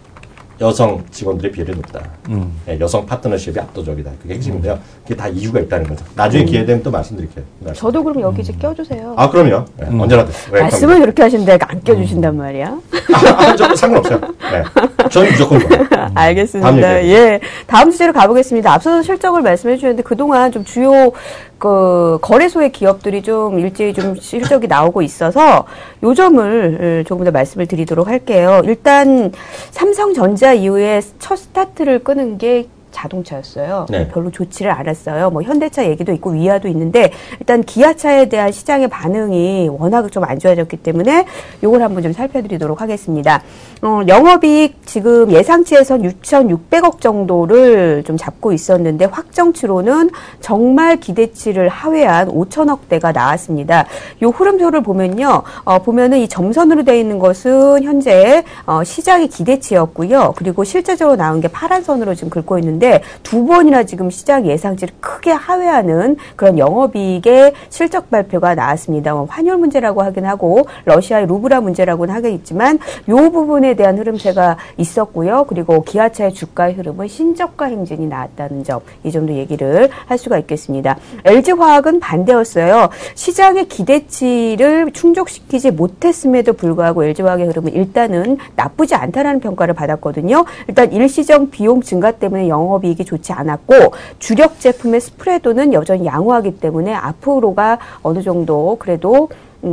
여성 직원들의 비율이 높다. 음. 네, 여성 파트너십이 압도적이다. 그게 핵심인데요. 그게 다 이유가 있다는 거죠. 나중에 음. 기회 되면 또 말씀드릴게요. 말씀. 저도 그럼 여기 이제 껴주세요. 아, 그럼요. 네, 음. 언제라도. 말씀을 그렇게 하시는데 안 껴주신단 말이야? 아, 저 상관없어요. 네. 저는 무조건 좋아요. 알겠습니다. 다음 예. 다음 주제로 가보겠습니다. 앞서서 실적을 말씀해 주셨는데 그동안 좀 주요 그 거래소의 기업들이 좀 일제히 좀 실적이 나오고 있어서 요 점을 조금 더 말씀을 드리도록 할게요. 일단 삼성전자 이후에 첫 스타트를 끄는 게 자동차였어요. 네. 별로 좋지를 않았어요. 뭐 현대차 얘기도 있고 위아도 있는데 일단 기아차에 대한 시장의 반응이 워낙 좀 안 좋아졌기 때문에 요걸 한번 좀 살펴드리도록 하겠습니다. 어, 영업이익 지금 예상치에선 육천육백억 정도를 좀 잡고 있었는데 확정치로는 정말 기대치를 하회한 오천억대가 나왔습니다. 요 흐름표를 보면요. 어, 보면은 이 점선으로 되어 있는 것은 현재 어, 시장의 기대치였고요. 그리고 실제적으로 나온 게 파란 선으로 지금 긁고 있는데 두 번이나 지금 시장 예상치를 크게 하회하는 그런 영업이익의 실적 발표가 나왔습니다. 뭐 환율 문제라고 하긴 하고 러시아의 루브라 문제라고는 하겠지만 이 부분에 대한 흐름세가 있었고요. 그리고 기아차의 주가의 흐름은 신저가 행진이 나왔다는 점, 이 점도 얘기를 할 수가 있겠습니다. 엘지화학은 반대였어요. 시장의 기대치를 충족시키지 못했음에도 불구하고 엘지화학의 흐름은 일단은 나쁘지 않다라는 평가를 받았거든요. 일단 일시적 비용 증가 때문에 영업 영업이익이 좋지 않았고 주력 제품의 스프레드는 여전히 양호하기 때문에 앞으로가 어느 정도 그래도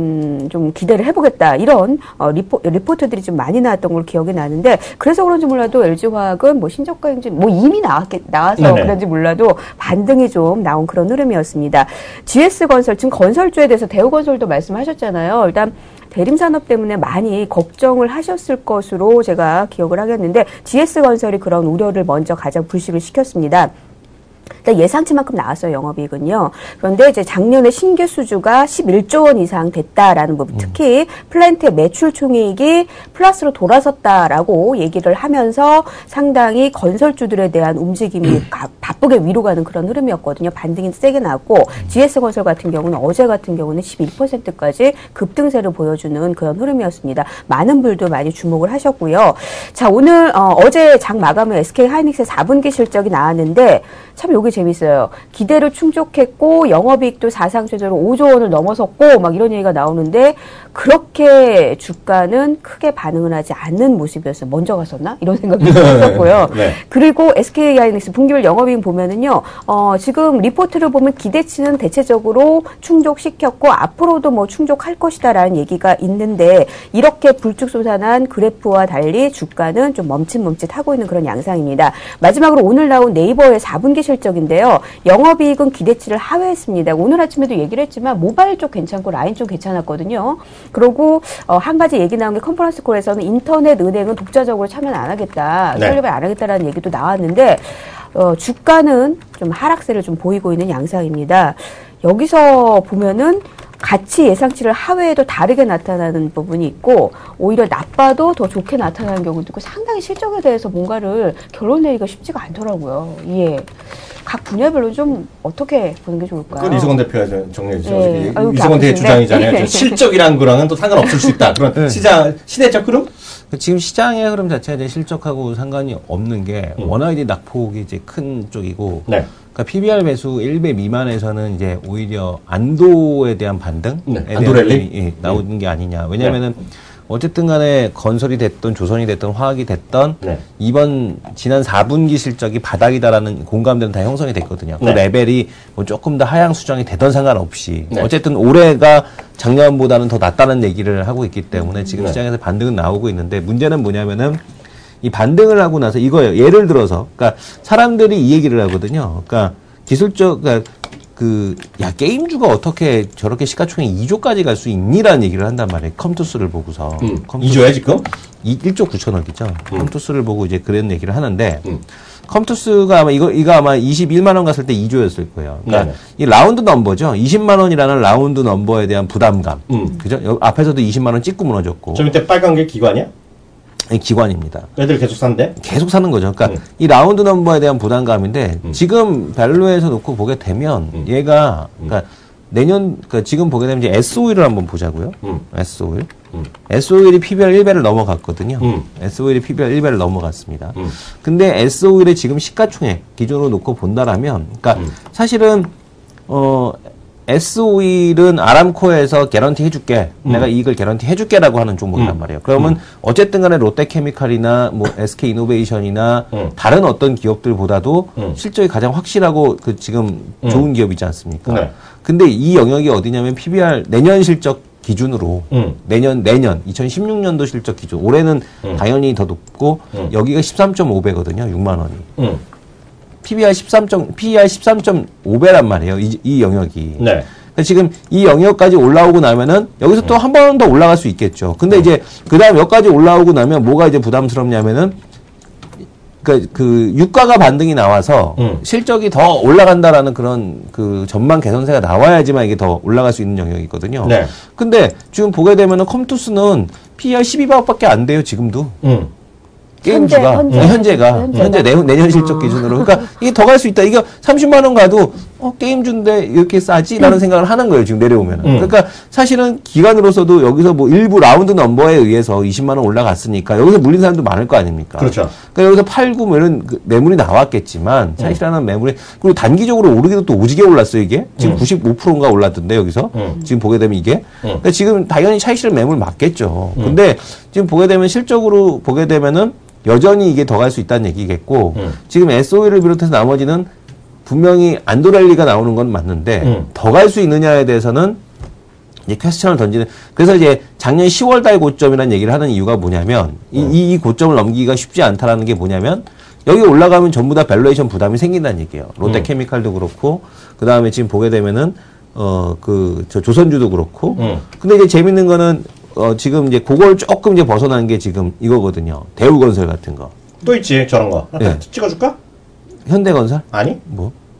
음, 좀 기대를 해보겠다. 이런, 어, 리포, 리포트들이 좀 많이 나왔던 걸로 기억이 나는데, 그래서 그런지 몰라도 엘지화학은 뭐 신저가 행진, 뭐 이미 나왔겠, 나와서 네네. 그런지 몰라도 반등이 좀 나온 그런 흐름이었습니다. 지에스건설, 지금 건설주에 대해서 대우건설도 말씀하셨잖아요. 일단, 대림산업 때문에 많이 걱정을 하셨을 것으로 제가 기억을 하겠는데, 지에스건설이 그런 우려를 먼저 가장 불식을 시켰습니다. 예상치만큼 나왔어요, 영업이익은요. 그런데 이제 작년에 신규 수주가 십일조 원 이상 됐다라는 부분, 특히 플랜트의 매출 총이익이 플러스로 돌아섰다라고 얘기를 하면서 상당히 건설주들에 대한 움직임이 가, 바쁘게 위로 가는 그런 흐름이었거든요. 반등이 세게 나왔고, 지에스건설 같은 경우는 어제 같은 경우는 십일 퍼센트까지 급등세를 보여주는 그런 흐름이었습니다. 많은 분들도 많이 주목을 하셨고요. 자, 오늘 어, 어제 장 마감에 에스케이하이닉스의 사 분기 실적이 나왔는데 참 요게 재밌어요. 기대를 충족했고 영업이익도 사상 최저로 오조 원을 넘어섰고 막 이런 얘기가 나오는데 그렇게 주가는 크게 반응을 하지 않는 모습이었어요. 먼저 갔었나? 이런 생각이 들었고요. 네. 그리고 에스케이하이닉스 분기별 영업이익 보면은요. 어, 지금 리포트를 보면 기대치는 대체적으로 충족시켰고 앞으로도 뭐 충족할 것이다라는 얘기가 있는데 이렇게 불쭉 솟아난 그래프와 달리 주가는 좀 멈칫멈칫하고 있는 그런 양상입니다. 마지막으로 오늘 나온 네이버의 사 분기 실적인데요. 영업이익은 기대치를 하회했습니다. 오늘 아침에도 얘기를 했지만 모바일 쪽 괜찮고 라인 쪽 괜찮았거든요. 그리고 어, 한 가지 얘기 나온 게 컨퍼런스 콜에서는 인터넷 은행은 독자적으로 참여는 안 하겠다, 네. 설립을 안 하겠다라는 얘기도 나왔는데 어, 주가는 좀 하락세를 좀 보이고 있는 양상입니다. 여기서 보면은 같이 예상치를 하회해도 다르게 나타나는 부분이 있고 오히려 나빠도 더 좋게 나타나는 경우도 있고 상당히 실적에 대해서 뭔가를 결론 내리기가 쉽지가 않더라고요. 예. 각 분야별로 좀 어떻게 보는 게 좋을까요? 그건 이승원 대표가 정리해 주죠. 네. 이승원 대표 주장이잖아요. 실적이란 거랑은 또 상관없을 수 있다. 그런 네. 시장, 시대적 흐름? 지금 시장의 흐름 자체가 이제 실적하고 상관이 없는 게 음. 워낙 이제 낙폭이 이제 큰 쪽이고 네. 그러니까 피비알 매수 일 배 미만에서는 이제 오히려 안도에 대한 반등에 네. 대한 안도 랠리? 예, 나오는 네. 게 아니냐. 왜냐면은 네. 어쨌든 간에 건설이 됐든 조선이 됐든 화학이 됐든 네. 이번 지난 사 분기 실적이 바닥이다라는 공감대는 다 형성이 됐거든요. 네. 그 레벨이 뭐 조금 더 하향 수정이 되던 상관없이 네. 어쨌든 올해가 작년보다는 더 낫다는 얘기를 하고 있기 때문에 지금 네. 시장에서 반등은 나오고 있는데 문제는 뭐냐면은 이 반등을 하고 나서 이거예요. 예를 들어서 그러니까 사람들이 이 얘기를 하거든요. 그러니까 기술적 그러니까 그, 야, 게임주가 어떻게 저렇게 시가총액 이조까지 갈 수 있니라는 얘기를 한단 말이에요. 컴투스를 보고서. 음, 이조야, 지금? 일조 구천억이죠. 음. 컴투스를 보고 이제 그런 얘기를 하는데, 음. 컴투스가 아마 이거, 이거 아마 이십일만 원 갔을 때 이조였을 거예요. 그러니까 네네. 이 라운드 넘버죠. 이십만 원이라는 라운드 넘버에 대한 부담감. 음. 그죠? 여기 앞에서도 이십만 원 찍고 무너졌고. 저 밑에 빨간 게 기관이야? 기관입니다. 애들 계속 산대? 계속 사는 거죠. 그러니까 음. 이 라운드 넘버에 대한 부담감인데 음. 지금 밸류에서 놓고 보게 되면 음. 얘가 그러니까 내년 그러니까 지금 보게 되면 이제 에스오일을 한번 보자고요. 음. 에스오일. 음. 에스오일이 피비알 일 배를 넘어갔거든요. 음. 에스오일이 피비알 일 배를 넘어갔습니다. 음. 근데 에스오일의 지금 시가총액 기준으로 놓고 본다라면 그러니까 음. 사실은 어 에스오일은 아람코에서 개런티 해줄게. 음. 내가 이익을 개런티 해줄게라고 하는 종목이란 음. 말이에요. 그러면 음. 어쨌든 간에 롯데케미칼이나 뭐 에스케이이노베이션이나 음. 다른 어떤 기업들보다도 음. 실적이 가장 확실하고 그 지금 음. 좋은 기업이지 않습니까? 네. 근데 이 영역이 어디냐면 피비알 내년 실적 기준으로 음. 내년 내년 이천십육 년도 실적 기준 올해는 음. 당연히 더 높고 음. 여기가 십삼 점 오 배거든요. 육만 원이. 음. 피비알 십삼. 피이알 십삼 점 오 배란 말이에요. 이, 이 영역이. 네. 그러니까 지금 이 영역까지 올라오고 나면은 여기서 음. 또 한 번 더 올라갈 수 있겠죠. 근데 음. 이제 그다음 여기까지 올라오고 나면 뭐가 이제 부담스럽냐면은 그, 그 유가가 반등이 나와서 음. 실적이 더 올라간다라는 그런 그 전망 개선세가 나와야지만 이게 더 올라갈 수 있는 영역이거든요. 네. 근데 지금 보게 되면은 컴투스는 피이알 십이 배밖에 안 돼요. 지금도. 음. 게임주가 현재, 현재, 가 현재가. 현재 내, 내년 실적 아. 기준으로 그러니까 이게 더 갈 수 있다. 이거 삼십만 원 가도 어 게임주인데 이렇게 싸지라는 음. 생각을 하는 거예요. 지금 내려오면은. 음. 그러니까 사실은 기관으로서도 여기서 뭐 일부 라운드 넘버에 의해서 이십만 원 올라갔으니까 여기서 물린 사람도 많을 거 아닙니까? 그렇죠. 그러니까 여기서 팔고 뭐 이런 그 매물이 나왔겠지만 차익실하는 음. 매물이 그리고 단기적으로 오르기도 또 오지게 올랐어요. 이게 지금 음. 구십오 퍼센트인가 올랐던데 여기서 음. 지금 보게 되면 이게 그러니까 지금 당연히 차익실은 매물 맞겠죠. 음. 근데 지금 보게 되면 실적으로 보게 되면은 여전히 이게 더 갈 수 있다는 얘기겠고 음. 지금 에스오일을 비롯해서 나머지는 분명히 안도랠리가 나오는 건 맞는데 음. 더 갈 수 있느냐에 대해서는 이제 퀘스천을 던지는 그래서 이제 작년 시월 달 고점이라는 얘기를 하는 이유가 뭐냐면 음. 이, 이 고점을 넘기기가 쉽지 않다라는 게 뭐냐면 여기 올라가면 전부 다 밸류에이션 부담이 생긴다는 얘기예요. 롯데케미칼도 그렇고 그 다음에 지금 보게 되면은 어 그 저 조선주도 그렇고 음. 근데 이제 재밌는 거는 어, 지금 이제 그걸 조금 이제 벗어난 게 지금 이거거든요. 대우건설 같은 거. 또 있지, 저런 거. 네. 찍어줄까? 현대건설? 아니. 뭐?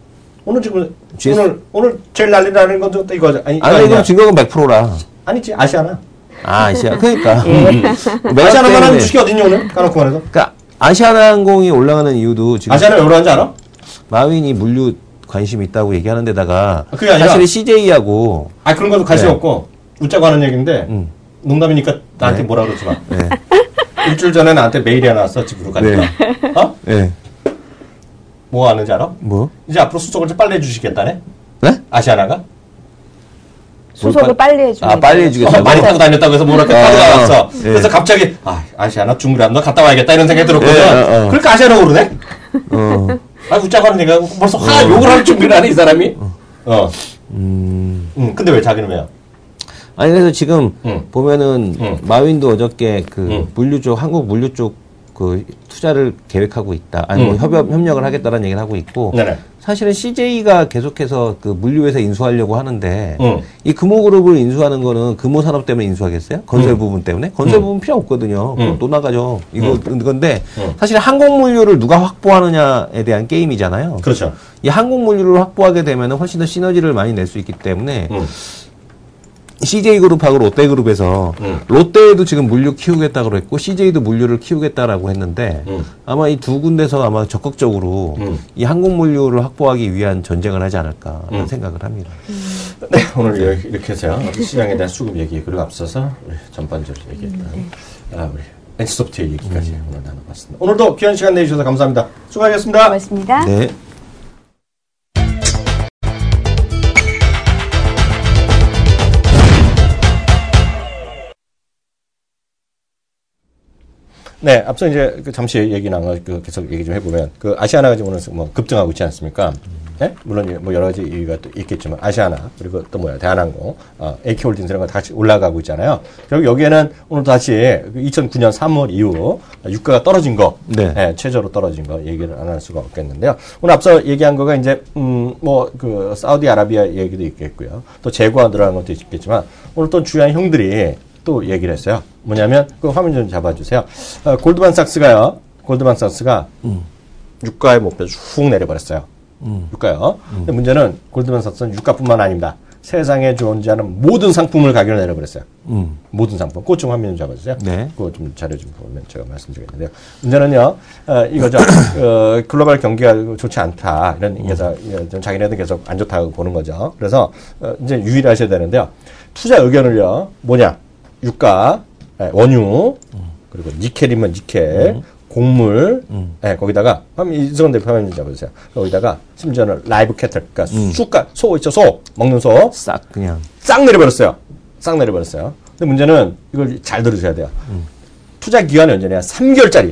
오늘 지금 오늘 오늘 제일 난리 나는 건 또 이거죠. 아니, 아니 이거 증거금 백 퍼센트라. 아니지 아시아나. 아, 아시아. 그러니까. 예. 아시아나만 하는 주식이 어딨니 오늘? 까놓고 말해서. 그러니까 아시아나항공이 올라가는 이유도 지금 아시아나 왜 올라가는지 알아? 마윈이 물류 관심이 있다고 얘기하는 데다가 아, 그게 아니라 사실 씨제이하고 아 그런 것도 관심 네. 없고 웃자고 하는 얘기인데 음. 농담이니까 나한테 네. 뭐라 그러지 마. 네. 일주일 전에 나한테 메일이 하나 왔어 집으로 가니까. 네. 어? 네. 뭐 하는지 알아? 뭐? 이제 앞으로 수속을 좀 빨리 해주시겠다네? 네? 아시아나가? 수속을 빨리 해주겠다. 아, 빨리 해주겠다. 어, 많이 타고 다녔다고 해서 뭐랄까 어, 카드가 왔어. 예. 그래서 갑자기 아 아시아나 중그람 너 갔다 와야겠다 이런 생각이 들었거든. 예, 어, 어. 그러니까 아시아나 오르네? 어. 아 웃자고 하는 얘기가 벌써 화 욕을 할 준비를 하네 이 사람이. 어. 음. 음 근데 왜 자기는 왜요? 아니 그래서 지금 응. 보면은 응. 마윈도 어저께 그 응. 물류 쪽 한국 물류 쪽 그 투자를 계획하고 있다. 아니 뭐 응. 협업 협력을 하겠다라는 얘기를 하고 있고 네네. 사실은 씨제이가 계속해서 그 물류회사 인수하려고 하는데 응. 이 금호그룹을 인수하는 거는 금호산업 때문에 인수하겠어요? 건설 응. 부분 때문에? 건설 응. 부분 필요 없거든요. 응. 또 나가죠. 이거 근데 응. 사실 항공 물류를 누가 확보하느냐에 대한 게임이잖아요. 그렇죠. 이 항공 물류를 확보하게 되면 훨씬 더 시너지를 많이 낼 수 있기 때문에 응. 씨제이그룹하고 롯데그룹에서 응. 롯데도 지금 물류 키우겠다고 그랬고 씨제이도 물류를 키우겠다라고 했는데 응. 아마 이 두 군데서 아마 적극적으로 응. 이 항공 물류를 확보하기 위한 전쟁을 하지 않을까 하는 응. 생각을 합니다. 네 오늘 이렇게, 이렇게 해서요 시장에 대한 수급 얘기 그리고 앞서서 우리 전반적으로 얘기했던 아, 우리 엔씨소프트의 얘기까지 오늘 나눠봤습니다. 오늘도 귀한 시간 내주셔서 감사합니다. 수고하셨습니다. 고맙습니다. 네. 네, 앞서 이제 그 잠시 얘기 나가 그 계속 얘기 좀 해보면 그 아시아나가 지금 오늘 뭐 급등하고 있지 않습니까? 네? 물론 뭐 여러 가지 이유가 또 있겠지만 아시아나 그리고 또 뭐야 대한항공, 어, 에이케이홀딩스 이런 거 다시 올라가고 있잖아요. 결국 여기에는 오늘 다시 이천구 년 삼월 이후 유가가 떨어진 거, 네. 네, 최저로 떨어진 거 얘기를 안 할 수가 없겠는데요. 오늘 앞서 얘기한 거가 이제 음, 뭐 그 사우디아라비아 얘기도 있겠고요. 또 재고가 늘어난 것도 있겠지만 오늘 또 주요한 형들이 또 얘기를 했어요. 뭐냐면 그 화면 좀 잡아주세요. 어, 골드만삭스가요. 골드만삭스가 음. 유가의 목표 쭉 내려버렸어요. 음. 유가요. 음. 근데 문제는 골드만삭스는 유가뿐만 아닙니다. 세상에 존재하는 모든 상품을 가격을 내려버렸어요. 음. 모든 상품. 그것 좀 화면 좀 잡아주세요. 네. 그거 좀 자료 좀 보면 제가 말씀드리겠는데요. 문제는요, 어, 이거죠. 어, 글로벌 경기가 좋지 않다. 이런 얘기에서 음. 자기네들 계속 안 좋다고 보는 거죠. 그래서 어, 이제 유의를 하셔야 되는데요. 투자 의견을요, 뭐냐. 유가, 원유, 그리고 니켈이면 니켈, 음. 곡물, 음. 네, 거기다가, 한번 이승원 대표 화면 좀 잡아주세요. 거기다가, 심지어는 라이브 캐틀, 그러니까 음. 수가, 소 있죠, 소, 먹는 소. 싹, 그냥. 싹 내려버렸어요. 싹 내려버렸어요. 근데 문제는, 이걸 잘 들으셔야 돼요. 음. 투자 기간이 언제냐? 삼 개월짜리예요.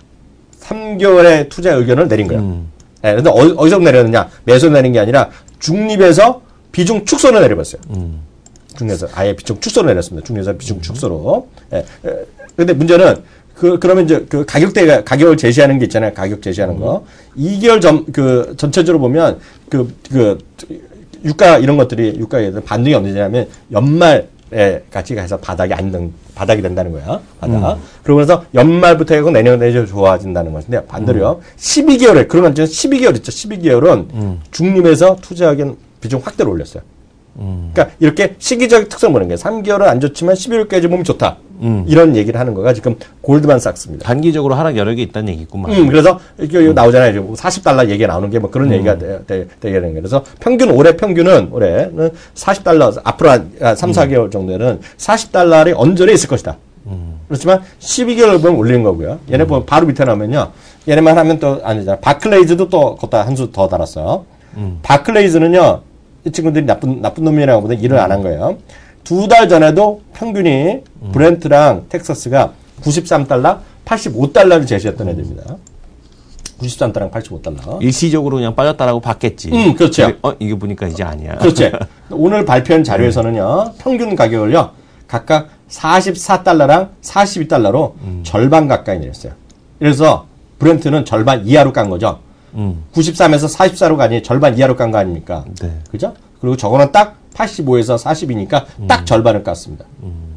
삼 개월의 투자 의견을 내린 거예요. 음. 네, 근데 어디, 어디서 내렸느냐? 매수 내린 게 아니라, 중립에서 비중 축소를 내려버렸어요. 음. 중에서 아예 비중 축소를 내렸습니다. 중에서 비중 축소로. 예. 근데 문제는 그 그러면 이제 그 가격대가 가격을 제시하는 게 있잖아요. 가격 제시하는 거. 이 개월 전 그 전체적으로 보면 그 그 유가 이런 것들이 유가에 대한 반등이 언제냐면 연말에 같이 가서 바닥이 안 된, 바닥이 된다는 거야. 바닥. 음. 그러고 나서 연말부터 해고 내년 내년 좋아진다는 것인데 반대로요. 음. 십이 개월에 그러면 십이 개월 있죠. 십이 개월은 음. 중립에서 투자하기엔 비중 확대로 올렸어요. 음. 그러니까 이렇게 시기적 특성 보는 게 삼 개월은 안 좋지만 십일 월까지 보면 좋다. 음. 이런 얘기를 하는 거가 지금 골드만삭스입니다. 단기적으로 하락 여력이 있다는 얘기구만. 음, 그래서 이게 음. 나오잖아요. 사십 달러 얘기가 나오는 게 뭐 그런 음. 얘기가 되, 되, 되게 되는 거예요. 그래서 평균 올해 평균은 올해는 사십 달러 앞으로 한 삼, 사 개월 정도에는 사십 달러의 언저리에 있을 것이다. 음. 그렇지만 십이 개월 보면 올리는 거고요. 얘네 음. 보면 바로 밑에 나오면요. 얘네만 하면 또 아니잖아. 바클레이즈도 또 걷다 한 수 더 달았어요. 음. 바클레이즈는요. 이 친구들이 나쁜, 나쁜 놈이라고 보다 일을 안 한 거예요. 두 달 전에도 평균이 음. 브렌트랑 텍사스가 구십삼 달러, 팔십오 달러를 제시했던 애들입니다. 구십삼 달러랑 팔십오 달러. 일시적으로 그냥 빠졌다라고 봤겠지. 음, 그렇죠. 근데, 어, 이게 보니까 이제 아니야. 그렇지. 오늘 발표한 자료에서는요, 평균 가격을요, 각각 사십사 달러랑 사십이 달러로 음. 절반 가까이 내렸어요. 그래서 브렌트는 절반 이하로 깐 거죠. 음. 구십삼에서 사십사로 가니 절반 이하로 깐 거 아닙니까? 네. 그죠? 그리고 저거는 딱 팔십오에서 사십이니까 딱 음. 절반을 깠습니다. 음.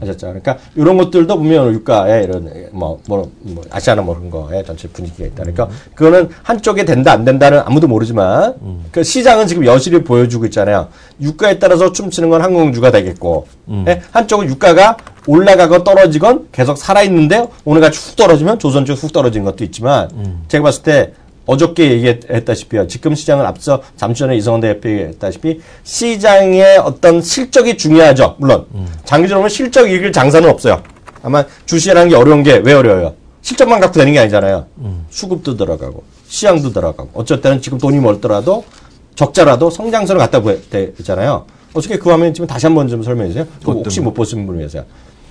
하셨죠. 그러니까 이런 것들도 보면 유가에 이런 뭐, 뭐, 뭐 아시아나 뭐 그런 거에 전체 분위기가 있다. 그러니까 그거는 한쪽에 된다 안 된다는 아무도 모르지만 음. 그 시장은 지금 여실히 보여주고 있잖아요. 유가에 따라서 춤추는 건 항공주가 되겠고 음. 네? 한쪽은 유가가 올라가건 떨어지건 계속 살아있는데 오늘같이 훅 떨어지면 조선주 훅 떨어진 것도 있지만 음. 제가 봤을 때 어저께 얘기했다시피요. 지금 시장을 앞서 잠시 전에 이성원 대표 얘기했다시피 시장의 어떤 실적이 중요하죠. 물론 음. 장기적으로 보면 실적 이익을 장사는 없어요. 아마 주시라는 게 어려운 게 왜 어려워요? 실적만 갖고 되는 게 아니잖아요. 음. 수급도 들어가고 시향도 들어가고 어쩔 때는 지금 돈이 멀더라도 적자라도 성장선을 갖다 되잖아요. 어떻게 그 화면 지금 다시 한번 좀 설명해 주세요. 혹시 못 보신 분을 위해서요.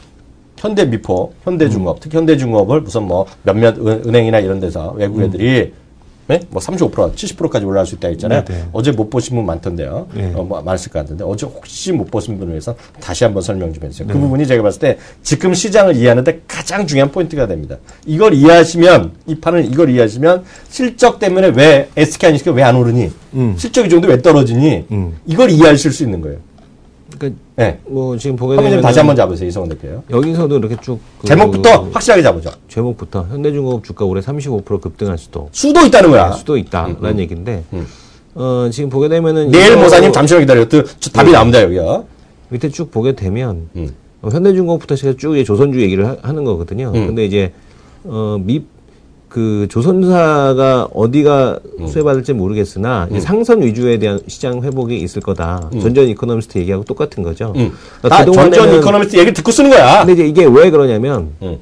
현대미포, 현대중업, 음. 특히 현대중업을 무슨 뭐 몇몇 은행이나 이런 데서 외국 애들이 음. 네? 뭐 삼십오 퍼센트, 칠십 퍼센트까지 올라갈 수 있다 했잖아요. 네네. 어제 못 보신 분 많던데요. 네. 어, 뭐 많았을 것 같은데 어제 혹시 못 보신 분을 위해서 다시 한번 설명 좀 해주세요. 네. 그 부분이 제가 봤을 때 지금 시장을 이해하는데 가장 중요한 포인트가 됩니다. 이걸 이해하시면 이 판을 이걸 이해하시면 실적 때문에 왜 에스케이 아니시켜 왜 안 오르니? 음. 실적 이 정도 왜 떨어지니? 음. 이걸 이해하실 수 있는 거예요. 그러니까 네. 뭐 지금 보게 되면 다시 한번 잡으세요, 이성원 대표요. 여기서도 이렇게 쭉 그 제목부터 확실하게 잡으죠. 제목부터 현대중공업 주가 올해 삼십오 퍼센트 급등할 수도 수도 있다는 거야. 네, 수도 있다라는 음, 음. 얘기인데 음. 어, 지금 보게 되면은 내일 모사님 잠시만 기다려요. 또 답이 네. 나옵니다 여기요. 밑에 쭉 보게 되면 음. 어, 현대중공업부터 시작해서 쭉 조선주 얘기를 하, 하는 거거든요. 음. 근데 이제 어, 미 그 조선사가 어디가 음. 수혜받을지 모르겠으나 음. 이제 상선 위주에 대한 시장 회복이 있을 거다. 음. 전전 이코노미스트 얘기하고 똑같은 거죠. 음. 그러니까 전전 이코노미스트 얘기 듣고 쓰는 거야. 근데 이제 이게 왜 그러냐면 음.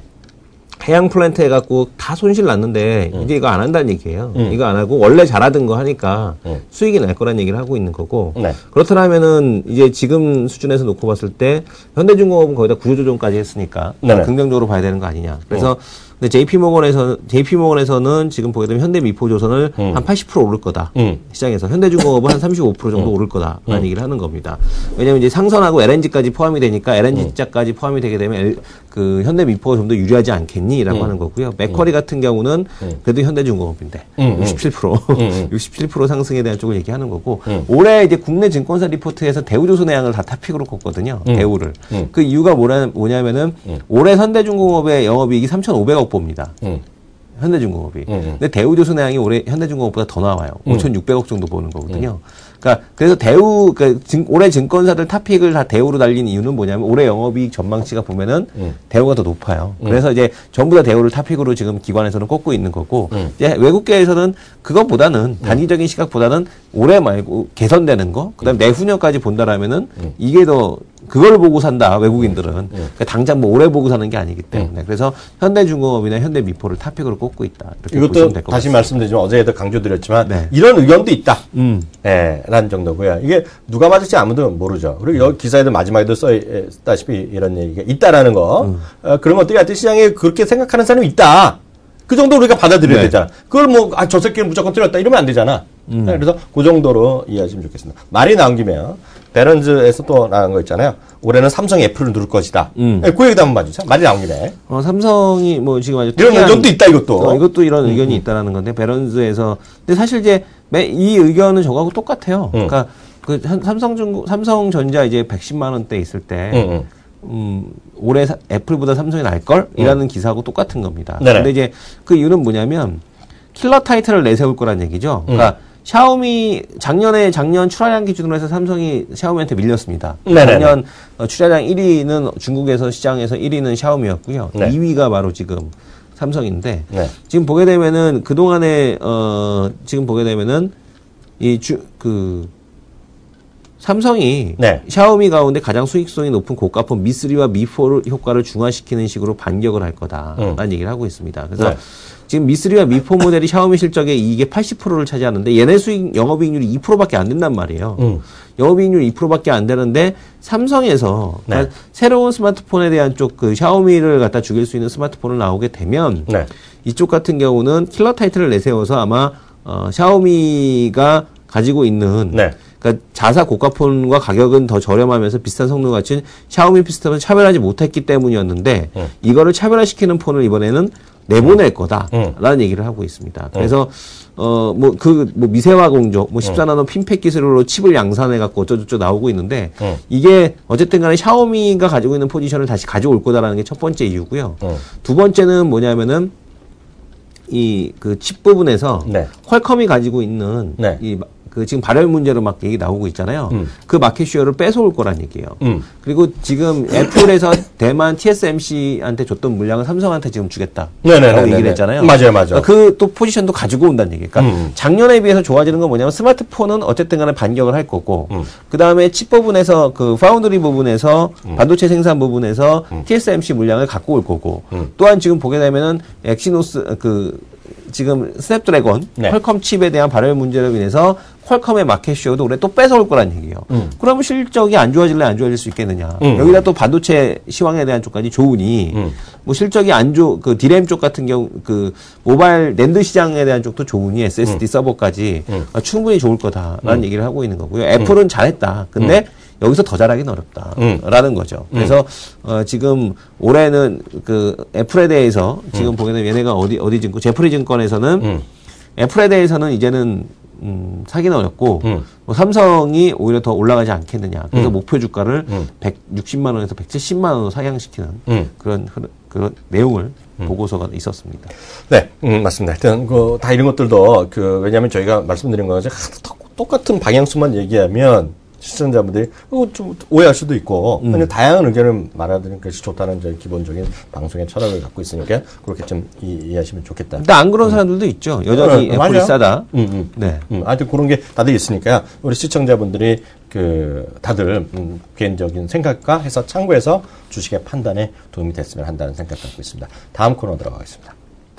해양 플랜트 해갖고 다 손실 났는데 음. 이제 이거 안 한다는 얘기예요. 음. 이거 안 하고 원래 잘하던 거 하니까 음. 수익이 날 거란 얘기를 하고 있는 거고. 네. 그렇더라면은 이제 지금 수준에서 놓고 봤을 때 현대중공업은 거의 다 구조조정까지 했으니까 네네. 긍정적으로 봐야 되는 거 아니냐. 그래서 음. 근데 제이피모건에서 제이피모건에서는 지금 보게 되면 현대미포조선을 음. 한 팔십 퍼센트 오를 거다. 음. 시장에서 현대중공업은 한 삼십오 퍼센트 정도 음. 오를 거다라는 음. 얘기를 하는 겁니다. 왜냐하면 이제 상선하고 엘엔지까지 포함이 되니까 엘엔지자까지 포함이 되게 되면 엘, 그 현대미포가 좀 더 유리하지 않겠니라고 음. 하는 거고요. 맥쿼리 음. 같은 경우는 음. 그래도 현대중공업인데 음. 육십칠 퍼센트 음. 육십칠 퍼센트 상승에 대한 쪽을 얘기하는 거고 음. 올해 이제 국내 증권사 리포트에서 대우조선해양을 다 탑픽으로 꼽거든요. 음. 대우를 음. 그 이유가 뭐냐, 뭐냐면은 음. 올해 현대중공업의 영업이익이 삼천오백억 봅니다. 음. 현대중공업이. 음. 근데 대우조선해양이 올해 현대중공업보다 더 나와요. 음. 오천육백억 정도 보는 거거든요. 음. 그러니까 그래서 대우 그러니까 증, 올해 증권사들 탑픽을 다 대우로 달린 이유는 뭐냐면 올해 영업이익 전망치가 보면은 음. 대우가 더 높아요. 음. 그래서 이제 전부 다 대우를 탑픽으로 지금 기관에서는 꼽고 있는 거고 음. 이제 외국계에서는 그것보다는 단기적인 시각보다는 올해 말고 개선되는 거 그다음에 음. 내후년까지 본다라면은 음. 이게 더 그걸 보고 산다 외국인들은 음. 그러니까 당장 뭐 오래 보고 사는 게 아니기 때문에 음. 그래서 현대중공업이나 현대미포를 탑픽으로 꼽고 있다. 이렇게 보시면 될 것 같습니다. 다시 말씀드리지만 어제도 강조드렸지만 네. 이런 의견도 있다. 음. 네, 라는 정도고요. 이게 누가 맞을지 아무도 모르죠. 그리고 여기 기사에도 마지막에도 써있다시피 이런 얘기가 있다라는 거. 음. 어, 그런 것들이 하여튼 시장에 그렇게 생각하는 사람이 있다. 그 정도 우리가 받아들여야 네. 되잖아. 그걸 뭐, 아, 저 새끼는 무조건 틀렸다. 이러면 안 되잖아. 음. 네, 그래서 그 정도로 이해하시면 좋겠습니다. 말이 나온 김에요. 베런즈에서 또 나온 거 있잖아요. 올해는 삼성이 애플을 누를 것이다. 음. 네, 그 얘기도 한번 봐주세요. 말이 나온 김에. 어, 삼성이 뭐 지금 아주 이런 의견도 있다, 이것도. 어, 이것도 이런 음. 의견이 있다라는 건데, 베런즈에서. 근데 사실 이제 이 의견은 저거하고 똑같아요. 음. 그러니까 그 삼성중, 삼성전자 이제 백십만 원대 있을 때, 음, 음 올해 사, 애플보다 삼성이 날걸? 이라는 음. 기사하고 똑같은 겁니다. 네네. 근데 이제 그 이유는 뭐냐면, 킬러 타이틀을 내세울 거란 얘기죠. 그러니까 음. 샤오미 작년에 작년 출하량 기준으로 해서 삼성이 샤오미한테 밀렸습니다. 네네네. 작년 어, 출하량 일 위는 중국에서 시장에서 일 위는 샤오미였고요. 네. 이 위가 바로 지금 삼성인데 네. 지금 보게 되면은 그 동안에 어 지금 보게 되면은 이 주 그 삼성이 네. 샤오미 가운데 가장 수익성이 높은 고가폰 미 쓰리와 미 포 효과를 중화시키는 식으로 반격을 할 거다라는 음. 얘기를 하고 있습니다. 그래서 네. 지금 미 쓰리와 미 포 모델이 샤오미 실적의 이익의 팔십 퍼센트를 차지하는데 얘네 수익 영업이익률이 이 퍼센트밖에 안 된단 말이에요. 음. 영업이익률 이 퍼센트밖에 안 되는데 삼성에서 네. 그러니까 새로운 스마트폰에 대한 쪽 그 샤오미를 갖다 죽일 수 있는 스마트폰을 나오게 되면 네. 이쪽 같은 경우는 킬러 타이틀을 내세워서 아마 어, 샤오미가 가지고 있는 네. 그러니까 자사 고가폰과 가격은 더 저렴하면서 비슷한 성능 갖춘 샤오미 시스템을 차별하지 못했기 때문이었는데 음. 이거를 차별화시키는 폰을 이번에는 내보낼 거다라는 음. 얘기를 하고 있습니다. 그래서 어 뭐 그 뭐 미세화 공조, 뭐 십사 나노 핀팩 기술로 칩을 양산해 갖고 어쩌고저쩌고 나오고 있는데 음. 이게 어쨌든간에 샤오미가 가지고 있는 포지션을 다시 가져올 거다라는 게 첫 번째 이유고요. 음. 두 번째는 뭐냐면은 이 그 칩 부분에서 네. 퀄컴이 가지고 있는 네. 이 그 지금 발열 문제로 막 얘기 나오고 있잖아요. 음. 그 마켓쉐어를 뺏어올 거란 얘기예요. 음. 그리고 지금 애플에서 대만 티에스엠씨한테 줬던 물량을 삼성한테 지금 주겠다. 네네네. 라고 얘기를 했잖아요. 맞아요, 맞아요. 그 또 포지션도 가지고 온다는 얘기. 그러니까 음. 작년에 비해서 좋아지는 건 뭐냐면 스마트폰은 어쨌든 간에 반격을 할 거고, 음. 그 다음에 칩 부분에서 그 파운드리 부분에서 음. 반도체 생산 부분에서 음. 티에스엠씨 물량을 갖고 올 거고, 음. 또한 지금 보게 되면은 엑시노스 그 지금 스냅드래곤 네. 퀄컴 칩에 대한 발열 문제로 인해서 퀄컴의 마켓쉐어도 올해 또 뺏어올 거란 얘기예요. 음. 그러면 실적이 안 좋아질래 안 좋아질 수 있겠느냐. 음. 여기다 또 반도체 시황에 대한 쪽까지 좋으니 음. 뭐 실적이 안 좋, 그 디램 쪽 같은 경우 그 모바일 낸드 시장에 대한 쪽도 좋으니 에스에스디 음. 서버까지 음. 아, 충분히 좋을 거다라는 음. 얘기를 하고 있는 거고요. 애플은 잘했다. 근데 여기서 더 잘하기는 어렵다라는 음. 거죠. 그래서 어, 지금 올해는 그 애플에 대해서 지금 음. 보게 되면 얘네가 어디 어디 증권 제프리 증권에서는 음. 애플에 대해서는 이제는 음, 사기는 어렵고 음. 뭐 삼성이 오히려 더 올라가지 않겠느냐. 그래서 음. 목표 주가를 음. 백육십만 원에서 백칠십만 원으로 상향시키는 음. 그런 흐르- 그런 내용을 보고서가 있었습니다. 네, 음, 맞습니다. 하여튼, 그, 다 이런 것들도, 그, 왜냐면 저희가 말씀드린 거는 똑같은 방향수만 얘기하면 시청자분들이 어, 좀 오해할 수도 있고, 음. 그냥 다양한 의견을 말하는 것이 좋다는 저희 기본적인 방송의 철학을 갖고 있으니까 그렇게 좀 이, 이해하시면 좋겠다. 근데 안 그런 사람들도 있죠. 여전히 어, 애플이 맞아요. 싸다. 음, 음. 네. 음, 하여튼 그런 게 다들 있으니까요. 우리 시청자분들이 그, 다들, 음, 개인적인 생각과 해서 참고해서 주식의 판단에 도움이 됐으면 한다는 생각 갖고 있습니다. 다음 코너 들어가겠습니다.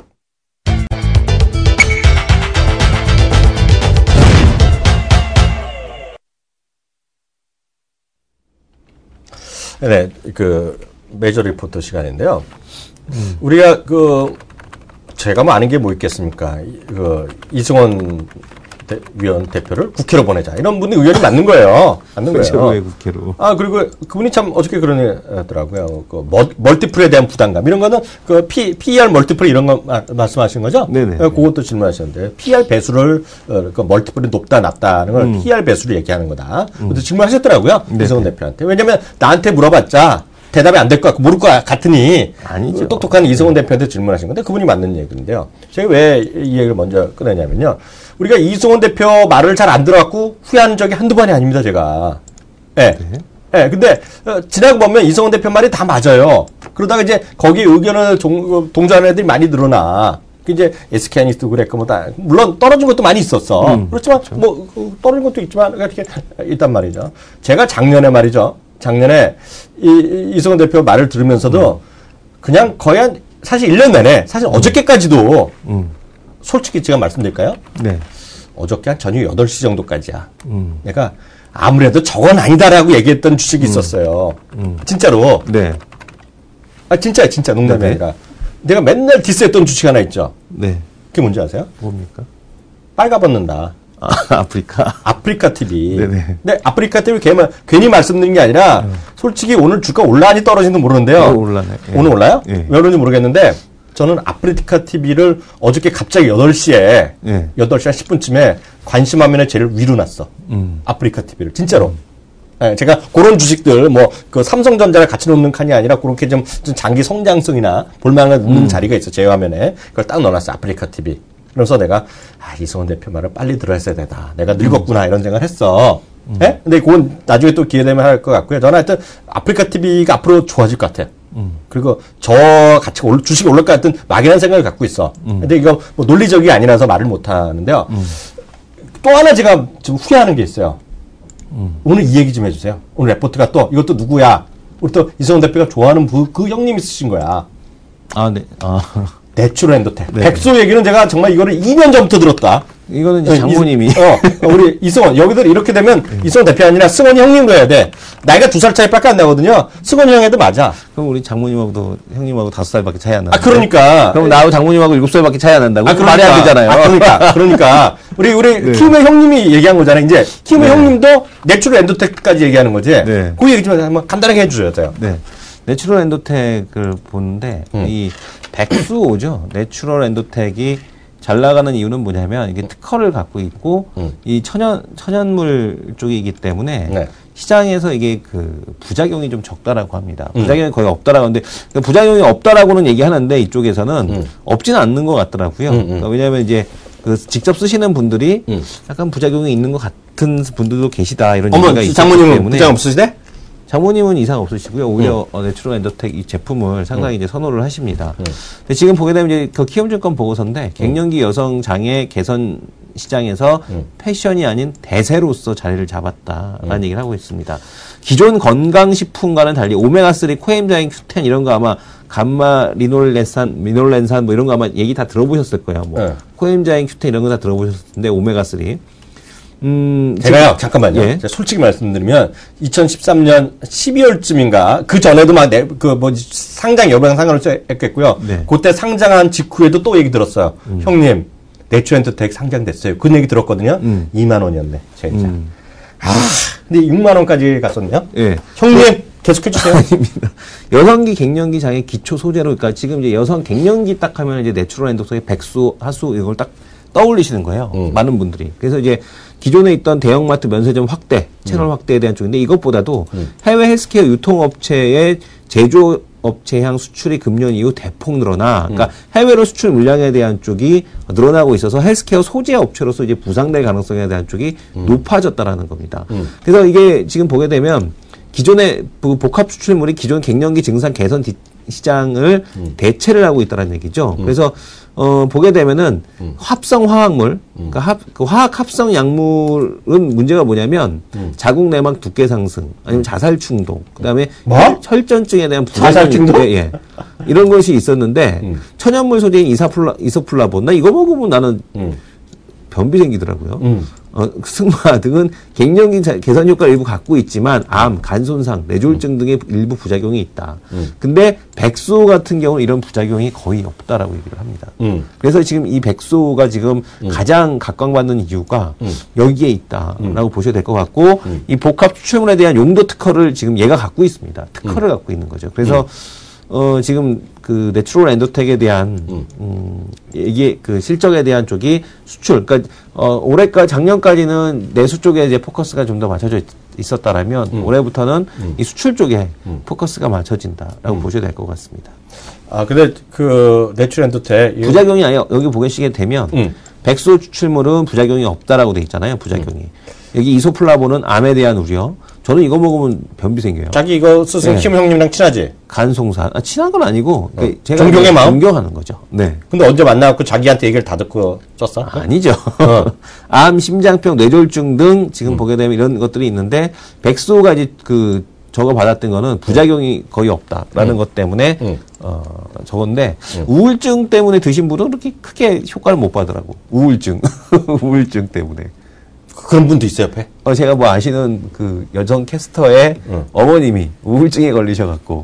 네, 그 메이저 리포터 시간인데요. 음. 우리가 그 제가 뭐 아는 게 뭐 있겠습니까? 이, 그 이승원 대, 위원 대표를 국회로 보내자 이런 분이 의견이 맞는 거예요. 맞는 거예요. 왜 국회로? 아 그리고 그분이 참 어저께 그러더라고요. 그 멀티플에 대한 부담감 이런 거는 그 P 피이알 멀티플 이런 거 마, 말씀하신 거죠? 네네. 그것도 질문하셨는데 피이알 배수를 어, 그 멀티플이 높다 낮다는 걸 음. 피이알 배수를 얘기하는 거다. 그것도 질문하셨더라고요. 네네. 이승원 대표한테. 왜냐면 나한테 물어봤자 대답이 안 될 것 같고 모를 것 같으니 아니죠. 똑똑한 이승원 대표한테 질문하신 건데 그분이 맞는 얘기인데요. 제가 왜 이 얘기를 먼저 꺼내냐면요. 우리가 이승원 대표 말을 잘 안 들어갖고 후회한 적이 한두 번이 아닙니다, 제가. 예. 네. 예, 네, 근데, 어, 지나고 보면 이승원 대표 말이 다 맞아요. 그러다가 이제 거기에 의견을 종, 동조하는 애들이 많이 늘어나. 이제 에스케이아니스도 그랬고, 뭐 다, 물론 떨어진 것도 많이 있었어. 음, 그렇지만, 그렇죠. 뭐, 떨어진 것도 있지만, 이렇게 있단 말이죠. 제가 작년에 말이죠. 작년에 이, 이승원 대표 말을 들으면서도 음. 그냥 거의 한, 사실 일 년 내내, 사실 음. 어저께까지도, 음. 솔직히 제가 말씀드릴까요? 네. 어저께 한 저녁 여덟 시 정도까지야. 음. 내가 아무래도 저건 아니다라고 얘기했던 주식이 음. 있었어요. 음. 진짜로. 네. 아, 진짜야, 진짜. 농담이 네네. 아니라. 내가 맨날 디스했던 주식 하나 있죠. 네. 그게 뭔지 아세요? 뭡니까? 빨가벗는다. 아, 아프리카. 아프리카 티비. 네네. 근데 아프리카 티비 괜히, 괜히 말씀드린 게 아니라, 음. 솔직히 오늘 주가 올라니 떨어지는지 모르는데요. 어, 올라네. 예. 오늘 올라요? 예. 왜 그런지 모르겠는데, 저는 아프리카 티비를 어저께 갑자기 여덟 시에, 예. 여덟 시 한 십 분쯤에 관심 화면에 제일 위로 놨어. 음. 아프리카 티비를. 진짜로. 음. 네, 제가 그런 주식들, 뭐, 그 삼성전자를 같이 놓는 칸이 아니라 그렇게 좀, 좀 장기 성장성이나 볼만한 놓는 음. 자리가 있어, 제 화면에. 그걸 딱 넣어놨어, 아프리카 티비. 그래서 내가, 아, 이승원 대표 말을 빨리 들어야 되다. 내가 늙었구나, 음. 이런 생각을 했어. 음. 네? 근데 그건 나중에 또 기회 되면 할 것 같고요. 저는 하여튼 아프리카 티비가 앞으로 좋아질 것 같아요. 음. 그리고 저 같이 올, 주식이 올릴 것 같은 막연한 생각을 갖고 있어. 음. 근데 이거 뭐 논리적이 아니라서 말을 못 하는데요. 음. 또 하나 제가 좀 후회하는 게 있어요. 음. 오늘 이 얘기 좀 해주세요. 오늘 레포트가 또 이것도 누구야? 우리 또 이승원 대표가 좋아하는 부, 그 형님이 쓰신 거야. 아, 네. 아. 내추럴 엔도텍. 네. 백소 얘기는 제가 정말 이거를 이 년 전부터 들었다. 이거는 이제 장모님이. 이, 어, 우리 이승원. 여기들 이렇게 되면 음. 이승원 대표 아니라 승원이 형님도 해야 돼. 나이가 두 살 차이밖에 안 나거든요. 승원이 형에도 맞아. 그럼 우리 장모님하고도 형님하고 다섯 살밖에 차이 안 나. 아, 그러니까. 그럼 나하고 장모님하고 일곱 살밖에 차이 안 난다고? 아, 그러니까. 말이 안 되잖아요. 아, 그러니까. 그러니까. 우리, 우리, 네. 키움의 형님이 얘기한 거잖아요. 이제, 키움의 네. 형님도 내추럴 엔도텍까지 얘기하는 거지. 네. 그 얘기 좀 한번 간단하게 해주셔야 돼요. 네. 내추럴 엔도텍을 보는데 음. 이 백수오죠. 내추럴 엔도텍이 잘 나가는 이유는 뭐냐면 이게 특허를 갖고 있고 음. 이 천연 천연물 쪽이기 때문에 네. 시장에서 이게 그 부작용이 좀 적다라고 합니다. 음. 부작용이 거의 없다라고 하는데 부작용이 없다라고는 얘기하는데 이쪽에서는 음. 없지는 않는 것 같더라고요. 음, 음. 그러니까 왜냐하면 이제 그 직접 쓰시는 분들이 음. 약간 부작용이 있는 것 같은 분들도 계시다 이런 어머, 얘기가 있기 장모님은 때문에 부작용 없으시대? 장모님은 이상 없으시고요. 오히려 음. 내추럴 엔도텍 이 제품을 상당히 음. 이제 선호를 하십니다. 음. 근데 지금 보게 되면 이제 그 키움증권 보고서인데 갱년기 여성 장애 개선 시장에서 음. 패션이 아닌 대세로서 자리를 잡았다라는 음. 얘기를 하고 있습니다. 기존 건강식품과는 달리 오메가삼 코엔자임 큐텐 이런 거 아마 감마 리놀레산, 미놀렌산 뭐 이런 거 아마 얘기 다 들어보셨을 거예요. 뭐 네. 코엔자임 큐텐 이런 거 다 들어보셨을 텐데 오메가삼. 음, 제가요, 잠깐만요. 예. 제가 솔직히 말씀드리면, 이천십삼 년 십이월쯤인가, 그 전에도 막, 내, 그, 뭐, 상장, 여부랑 상관없이 했겠고요. 네. 그때 상장한 직후에도 또 얘기 들었어요. 음. 형님, 내추엔터텍 상장됐어요. 그 얘기 들었거든요. 음. 이만 원이었네, 제 인자. 음. 아, 근데 육만 원까지 갔었네요. 예. 형님, 네. 계속해주세요. 아닙니다. 여성기 갱년기 장애 기초 소재로, 그러니까 지금 이제 여성 갱년기 딱 하면 이제 내추럴 엔도텍의 백수, 하수, 이걸 딱 떠올리시는 거예요. 음. 많은 분들이. 그래서 이제 기존에 있던 대형마트 면세점 확대, 채널 음. 확대에 대한 쪽인데 이것보다도 음. 해외 헬스케어 유통업체의 제조업체향 수출이 금년 이후 대폭 늘어나, 그러니까 음. 해외로 수출 물량에 대한 쪽이 늘어나고 있어서 헬스케어 소재 업체로서 이제 부상될 가능성에 대한 쪽이 음. 높아졌다라는 겁니다. 음. 그래서 이게 지금 보게 되면 기존의 복합 수출물이 기존 갱년기 증상 개선 시장을 음. 대체를 하고 있다는 얘기죠. 음. 그래서 어 보게 되면은 음. 합성 화학물, 음. 그러니까 합, 그 화학 합성 약물은 문제가 뭐냐면 음. 자궁 내막 두께 상승, 아니면 자살 충동, 그다음에 뭐? 혈전증에 대한 자살 충동, 예, 예. 이런 것이 있었는데 음. 천연물 소재인 이사플라 이소플라본, 나 이거 먹으면 나는 음. 변비 생기더라고요. 음. 어, 승마 등은 갱년기 개선 효과를 일부 갖고 있지만 암, 간 손상, 뇌졸중 음. 등의 일부 부작용이 있다. 음. 근데 백소 같은 경우는 이런 부작용이 거의 없다라고 얘기를 합니다. 음. 그래서 지금 이 백소가 지금 음. 가장 각광받는 이유가 음. 여기에 있다라고 음. 보셔야 될 것 같고 음. 이 복합 추출물에 대한 용도 특허를 지금 얘가 갖고 있습니다. 특허를 음. 갖고 있는 거죠. 그래서 어, 지금 그 내추럴 엔도텍에 대한 음. 음, 이게 그 실적에 대한 쪽이 수출, 그러니까 어, 올해까 작년까지는 내수 쪽에 이제 포커스가 좀 더 맞춰져 있, 있었다라면 음. 올해부터는 음. 이 수출 쪽에 음. 포커스가 맞춰진다라고 음. 보셔야 될 것 같습니다. 아, 근데 그 내추럴 엔도텍 부작용이 아니에요. 여기 보시게 되면 음. 백소 추출물은 부작용이 없다라고 돼 있잖아요. 부작용이. 음. 여기 이소플라본은 암에 대한 우려. 저는 이거 먹으면 변비 생겨요. 자기 이거 스승 네. 키움 형님이랑 친하지? 간송산. 아, 친한 건 아니고. 어. 제가 존경의 마음? 존경하는 거죠. 네. 근데 언제 만나갖고 자기한테 얘기를 다 듣고 썼어? 아니죠. 어. 암, 심장병, 뇌졸중 등 지금 음. 보게 되면 이런 것들이 있는데, 백소가 이제 그, 저거 받았던 거는 부작용이 거의 없다라는 음. 것 때문에, 음. 어, 저건데, 음. 우울증 때문에 드신 분은 그렇게 크게 효과를 못 받더라고. 우울증. 우울증 때문에. 그런 분도 있어요, 옆에? 어, 제가 뭐 아시는 그 여성 캐스터의 응. 어머님이 우울증에 걸리셔갖고.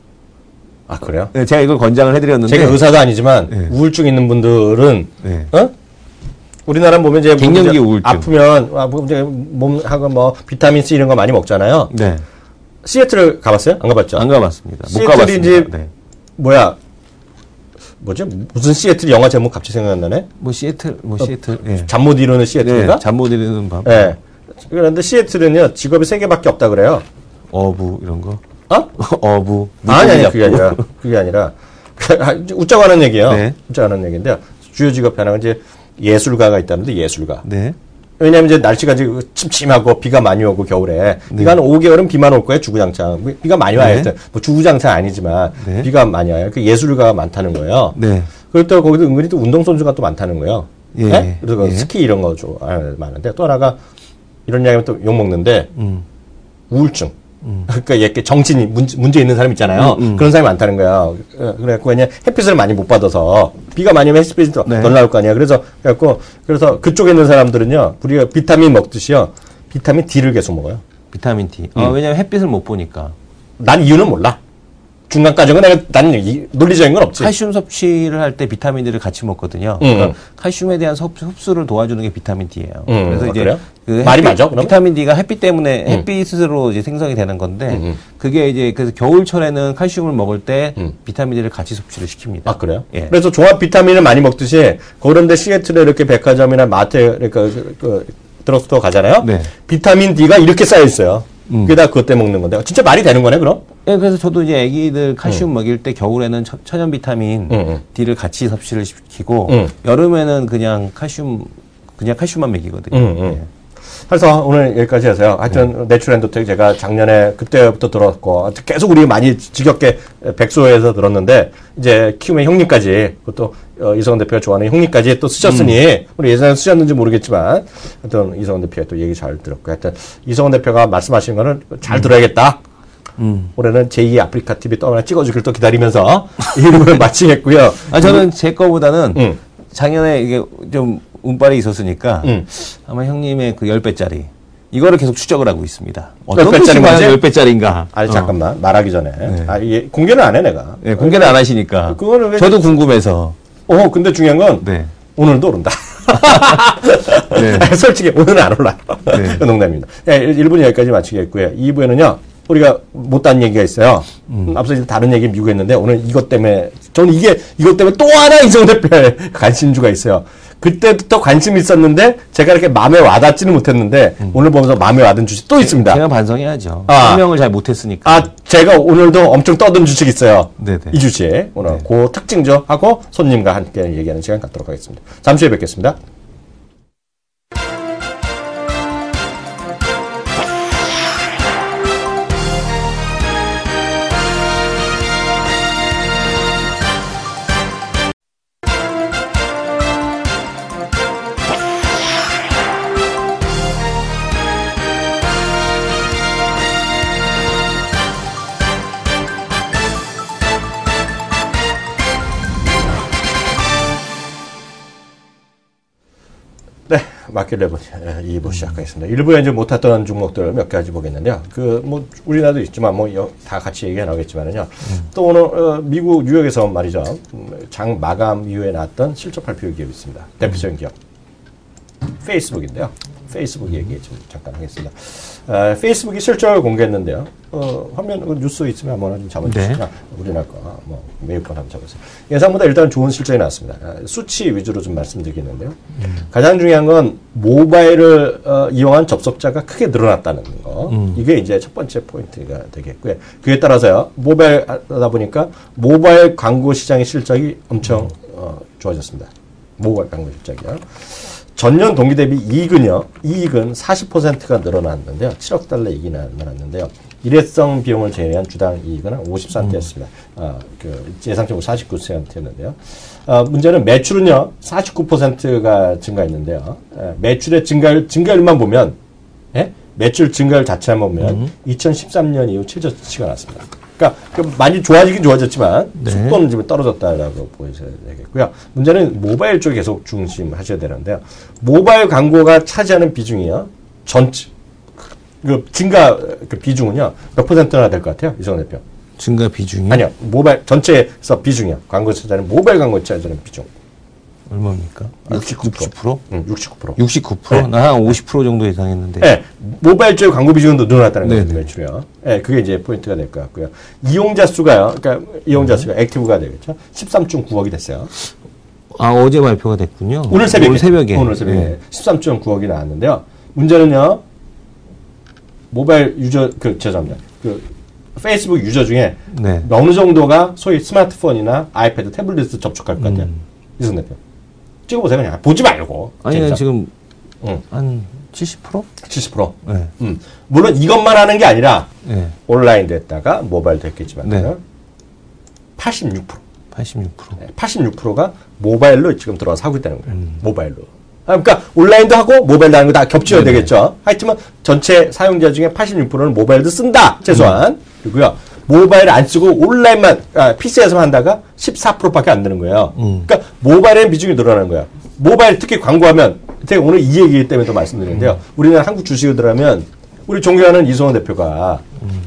아, 그래요? 네, 제가 이걸 권장을 해드렸는데. 제가 의사도 아니지만, 네. 우울증 있는 분들은, 네. 어? 우리나라 보면 이제. 갱년기 우울증. 아프면, 아, 이제 몸하고 뭐, 비타민C 이런 거 많이 먹잖아요. 네. 시애틀을 가봤어요? 안 가봤죠? 안 가봤습니다. 못 가봤습니다. 이제, 네. 뭐야. 뭐지? 무슨 시애틀 영화 제목 갑자기 생각나네? 뭐 시애틀, 뭐 시애틀. 어, 예. 잠 못 이루는 시애틀인가? 네, 잠 못 이루는 밤. 예. 네. 그런데 시애틀은요, 직업이 세 개밖에 없다 그래요. 어부, 이런 거? 어? 어부. 아니, 아니, 그게 아니라. 그게 아니라. 웃자고 하는 얘기예요. 네. 웃자고 하는 얘기인데, 주요 직업 하나가 이제 예술가가 있다는데, 예술가. 네. 왜냐면 이제 날씨가 이제 침침하고 비가 많이 오고 겨울에 네. 비가 한 오 개월은 비만 올 거예요. 주구장창. 비가 많이 와요. 네. 뭐 주구장창 아니지만 네. 비가 많이 와요. 그 예술가가 많다는 거예요. 네. 그렇다고 거기도 은근히 또 운동선수가 또 많다는 거예요. 예. 네? 그래서 예. 스키 이런 거 좀 많은데 또 하나가 이런 이야기하면 또 욕먹는데 음. 우울증. 음. 그러니까 이렇게 정신이 문제, 문제 있는 사람 있잖아요. 음, 음. 그런 사람이 많다는 거야. 그래갖고 그냥 햇빛을 많이 못 받아서 비가 많이 오면 햇빛이 더 네. 나올 거 아니야. 그래서 그래갖고 그래서 그쪽에 있는 사람들은요, 우리가 비타민 먹듯이요, 비타민 D를 계속 먹어요. 비타민 D. 음. 어, 왜냐면 햇빛을 못 보니까. 난 이유는 몰라. 중간 과정은 내가 나는 이, 논리적인 건 없지. 칼슘 섭취를 할 때 비타민 D를 같이 먹거든요. 음. 그러니까 칼슘에 대한 섭, 흡수를 도와주는 게 비타민 D예요. 음. 그래서 아, 이제 그래요? 그 말이 햇빛, 맞아? 그럼? 비타민 D가 햇빛 때문에 음. 햇빛으로 이제 생성이 되는 건데 음. 그게 이제 그래서 겨울철에는 칼슘을 먹을 때 음. 비타민 D를 같이 섭취를 시킵니다. 아, 그래요? 예. 그래서 종합 비타민을 많이 먹듯이 그런데 시애틀에 이렇게 백화점이나 마트 그러니까 그, 그 드럭스토어 가잖아요. 네. 비타민 D가 이렇게 쌓여 있어요. 음. 그게 다 그것 때문에 먹는 건데 진짜 말이 되는 거네 그럼? 예, 그래서 저도 이제 아기들 칼슘 먹일 때 겨울에는 처, 천연 비타민 음, 음. D를 같이 섭취를 시키고 음. 여름에는 그냥 칼슘 그냥 칼슘만 먹이거든요. 음, 음. 예. 그래서 오늘 여기까지 해서요. 하여튼 내추럴엔도텍 제가 작년에 그때부터 들었고 계속 우리 많이 지겹게 백소에서 들었는데 이제 키움의 형님까지 그것도 어, 이성원 대표가 좋아하는 형님까지 또 쓰셨으니 음. 우리 예전에 쓰셨는지 모르겠지만 하여튼 이성원 대표가 또 얘기 잘 들었고 하여튼 이성원 대표가 말씀하신 거는 잘 들어야겠다. 음. 올해는 제이의 아프리카 티비 또 하나 찍어주길 또 기다리면서 이 부분을 마치겠고요. 아, 저는 제 거보다는 음. 작년에 이게 좀 운빨이 있었으니까 음. 아마 형님의 그 십 배짜리 이거를 계속 추적을 하고 있습니다. 어떤 십 배짜리 것이 과연 뭐지? 십 배짜리인가? 아니 어. 잠깐만 말하기 전에 네. 아, 이게 공개는 안 해 내가. 네, 공개는 안 하시니까. 그거는 왜 저도 궁금해서. 어 근데 중요한 건 네. 오늘도 오른다. 네. 솔직히 오늘은 안 올라요. 네. 농담입니다. 네, 일 부는 여기까지 마치겠고요. 이 부에는요. 우리가 못한 얘기가 있어요. 음. 앞서 이제 다른 얘기 미국 했는데 오늘 이것 때문에 저는 이게 이것 때문에 또 하나 이성 대표의 관심주가 있어요. 그때부터 관심이 있었는데 제가 이렇게 마음에 와닿지는 못했는데 음. 오늘 보면서 마음에 와닿은 주식 또 있습니다. 제가 반성해야죠. 아. 설명을 잘 못했으니까. 아, 제가 오늘도 엄청 떠든 주식 있어요. 네네. 이 주식 오늘 네. 그 특징죠 하고 손님과 함께 얘기하는 시간 갖도록 하겠습니다. 잠시 후에 뵙겠습니다. 네, 마켓 레븐 이 부 시작하겠습니다. 일 부에 이제 못했던 종목들 몇 가지 보겠는데요. 그 뭐 우리나라도 있지만 뭐 다 같이 얘기해 나오겠지만은요. 음. 또 오늘 어, 미국 뉴욕에서 말이죠. 장 마감 이후에 나왔던 실적 발표 기업이 있습니다. 대표적인 기업 페이스북인데요. 페이스북 얘기 좀 잠깐 하겠습니다. 어, 페이스북이 실적을 공개했는데요. 어, 화면 뉴스 있으면 한번 좀 잡아주시죠. 네. 우리나라 거, 뭐 메이플 한번 잡아주세요. 예상보다 일단 좋은 실적이 나왔습니다. 어, 수치 위주로 좀 말씀드리겠는데요. 음. 가장 중요한 건 모바일을 어, 이용한 접속자가 크게 늘어났다는 거. 음. 이게 이제 첫 번째 포인트가 되겠고요. 그에 따라서요. 모바일 하다 보니까 모바일 광고 시장의 실적이 엄청 음. 어, 좋아졌습니다. 모바일 광고 실적이요. 전년 동기 대비 이익은요, 이익은 사십 퍼센트가 늘어났는데요. 칠억 달러 이익이 늘어났는데요. 일회성 비용을 제외한 주당 이익은 한 오십 센트였습니다. 음. 어, 그 예상적으로 사십구 센트였는데요. 어, 문제는 매출은요, 사십구 퍼센트가 증가했는데요. 에, 매출의 증가율, 증가율만 보면, 예? 매출 증가율 자체만 보면 음. 이천십삼 년 이후 최저치가 났습니다. 그러니까 많이 좋아지긴 좋아졌지만 네. 속도는 지금 떨어졌다라고 보셔야 되겠고요. 문제는 모바일 쪽에 계속 중심하셔야 되는데요. 모바일 광고가 차지하는 비중이요. 전체 그 증가 그 비중은요. 몇 퍼센트나 될 것 같아요, 이성원 대표? 증가 비중이? 아니요. 모바일 전체에서 비중이요. 광고 차지하는 모바일 광고 차지하는 비중. 얼마입니까? 육십구 퍼센트. 육십 퍼센트? 응, 육십구 퍼센트. 육십구 퍼센트? 네. 나 한 오십 퍼센트 정도 예상했는데. 네. 모바일 쪽 광고 비중도 늘어났다는 네네. 거죠, 매출이요. 네, 그게 이제 포인트가 될 것 같고요. 이용자 수가요. 그러니까 이용자 수가 음. 액티브가 되겠죠. 십삼 점 구억이 됐어요. 아, 어제 발표가 됐군요. 오늘 새벽에. 오늘 새벽에. 오늘 새벽에. 네. 십삼 점 구억이 나왔는데요. 문제는요. 모바일 유저, 그, 죄송합니다. 그, 페이스북 유저 중에 네. 어느 정도가 소위 스마트폰이나 아이패드, 태블릿을 접촉할 것 같아요. 음. 이성 대표. 찍어보세요, 그냥. 보지 말고. 아니, 지금 응. 한 칠십 퍼센트? 칠십 퍼센트. 네. 음. 물론 이것만 하는 게 아니라 네. 온라인도 했다가 모바일도 했겠지만 네. 팔십육 퍼센트. 팔십육 퍼센트. 네, 팔십육 퍼센트가 모바일로 지금 들어와서 하고 있다는 거예요. 음. 모바일로. 아, 그러니까 온라인도 하고 모바일도 하는 거 다 겹쳐야 네네. 되겠죠. 하여튼 전체 사용자 중에 팔십육 퍼센트는 모바일도 쓴다. 최소한. 음. 그리고요. 모바일 안 쓰고 온라인만 아, 피씨에서만 한다가 십사 퍼센트밖에 안 되는 거예요. 음. 그러니까 모바일의 비중이 늘어나는 거예요. 모바일 특히 광고하면 제가 오늘 이 얘기 때문에 또 말씀드리는데요. 음. 우리나라 한국 주식을 들어가면 우리 존경하는 이성원 대표가 음.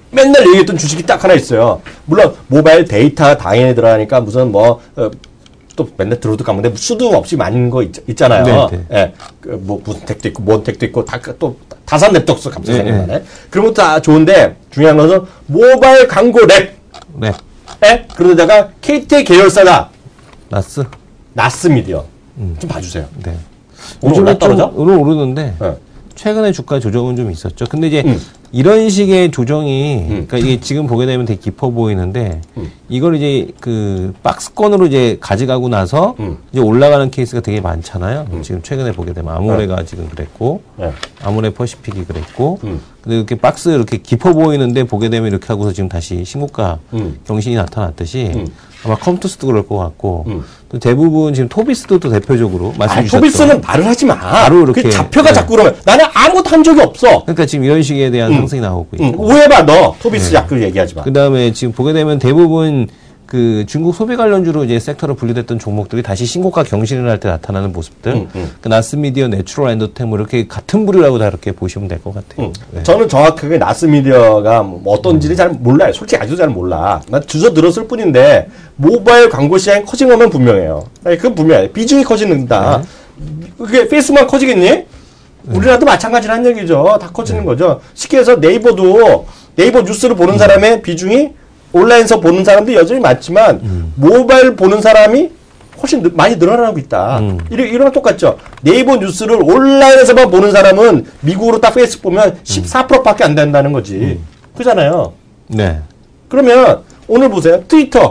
맨날 얘기했던 주식이 딱 하나 있어요. 물론 모바일 데이터 당연히 들어가니까 무슨 뭐 어, 또 맨날 들어도 까는데 수도 없이 많은 거 있, 있잖아요. 네, 네. 예, 그 뭐 무슨 덱도 있고 뭔 덱도 있고 다 또 다산 랩도 없어 갑자기 생각나네. 네, 네. 그런 것도 다 좋은데 중요한 것은 모바일 광고 랩. 네. 예? 그러다가 케이티의 계열사다. 나스. 나스 미디어. 음. 좀 봐주세요. 네. 오늘 올라 떨어져? 오늘 오르는데. 네. 최근에 주가 조정은 좀 있었죠. 근데 이제 음. 이런 식의 조정이, 음. 그러니까 이게 지금 보게 되면 되게 깊어 보이는데, 음. 이걸 이제 그 박스권으로 이제 가져가고 나서 음. 이제 올라가는 케이스가 되게 많잖아요. 음. 지금 최근에 보게 되면 아모레가 네. 지금 그랬고, 네. 아모레 퍼시픽이 그랬고, 음. 근데 이렇게 박스 이렇게 깊어 보이는데 보게 되면 이렇게 하고서 지금 다시 신고가 음. 경신이 나타났듯이 음. 아마 컴투스도 그럴 것 같고, 음. 또 대부분 지금 토비스도 또 대표적으로 말씀 주셨죠. 토비스는 말을 하지 마. 바로 이렇게 그 잡혀가 네. 자꾸 그러면 나는 아무것도 한 적이 없어. 그러니까 지금 이런 식에 대한 음. 상승이 나오고 있고. 응. 오해봐 너 토비스 네. 자꾸 얘기하지 마. 그 다음에 지금 보게 되면 대부분 그 중국 소비 관련주로 이제 섹터로 분류됐던 종목들이 다시 신고가 경신을 할 때 나타나는 모습들. 응, 응. 그 나스미디어, 내추럴 엔더템 뭐 이렇게 같은 부류라고 다 이렇게 보시면 될 것 같아요. 응. 네. 저는 정확하게 나스미디어가 뭐 어떤지를 잘 몰라요. 솔직히 아주 잘 몰라. 난 주워 들었을 뿐인데 모바일 광고 시장이 커진 것만 분명해요. 아니, 그건 분명해. 비중이 커지는다. 네. 그게 페이스만 커지겠니? 우리나라도 마찬가지라는 얘기죠. 다 커지는 네. 거죠. 쉽게 해서 네이버도 네이버 뉴스를 보는 음. 사람의 비중이 온라인에서 보는 사람도 여전히 많지만 음. 모바일 보는 사람이 훨씬 느, 많이 늘어나고 있다. 음. 이런, 이런 똑같죠. 네이버 뉴스를 온라인에서만 보는 사람은 미국으로 딱 페이스북 보면 십사 퍼센트밖에 안 된다는 거지. 음. 그잖아요. 네. 그러면 오늘 보세요. 트위터.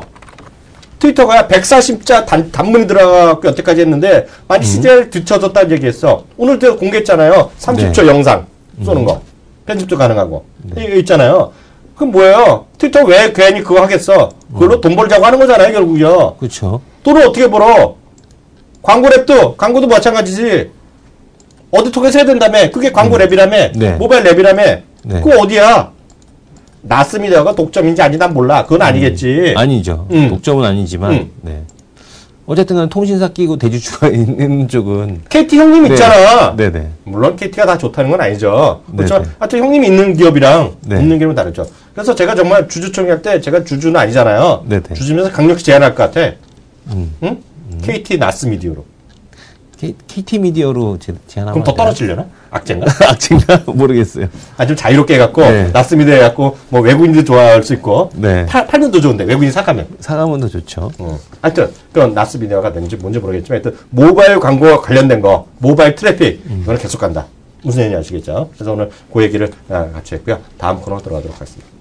트위터가 백사십 자 단, 단문이 들어가고 여태까지 했는데 많이 음. 씨제이를 뒤쳐졌다는 얘기했어. 오늘 제가 공개했잖아요. 삼십 초 네. 영상 쏘는 음. 거. 편집도 가능하고. 네. 이거 있잖아요. 그럼 뭐예요? 트위터 왜 괜히 그거 하겠어? 그걸로 음. 돈 벌자고 하는 거잖아요, 결국이요. 그렇죠. 돈을 어떻게 벌어? 광고 랩도, 광고도 마찬가지지. 어디 통해서 해야 된다며. 그게 광고 음. 랩이라며. 네. 모바일 랩이라며. 네. 그거 어디야? 나스미디어가 독점인지 아닌지 난 몰라. 그건 아니겠지. 음. 아니죠. 음. 독점은 아니지만. 음. 네. 어쨌든 간 통신사 끼고 대주주가 있는 쪽은 케이티 형님 네. 있잖아. 네네. 물론 케이티가 다 좋다는 건 아니죠. 그렇죠. 하여튼 형님이 있는 기업이랑 네. 없는 기업은 다르죠. 그래서 제가 정말 주주총회 할 때 제가 주주는 아니잖아요. 네네. 주주면서 강력히 제안할 것 같아. 음. 응? 음. 케이티 나스미디어로. 케이티 미디어로 제, 제안하면 그럼 더 떨어지려나? 악재인가? 악재인가? 모르겠어요. 아, 좀 자유롭게 해갖고, 네. 나스미디어 해갖고, 뭐, 외국인들 좋아할 수 있고, 네. 파, 팔면 더 좋은데, 외국인 사가면. 사가면 더 좋죠. 어. 하여튼, 그런 나스미디어가 되는지 뭔지 모르겠지만, 하여튼, 모바일 광고와 관련된 거, 모바일 트래픽, 음. 이거는 계속 간다. 무슨 얘기인지 아시겠죠? 그래서 오늘 그 얘기를 같이 했고요. 다음 코너 들어가도록 하겠습니다.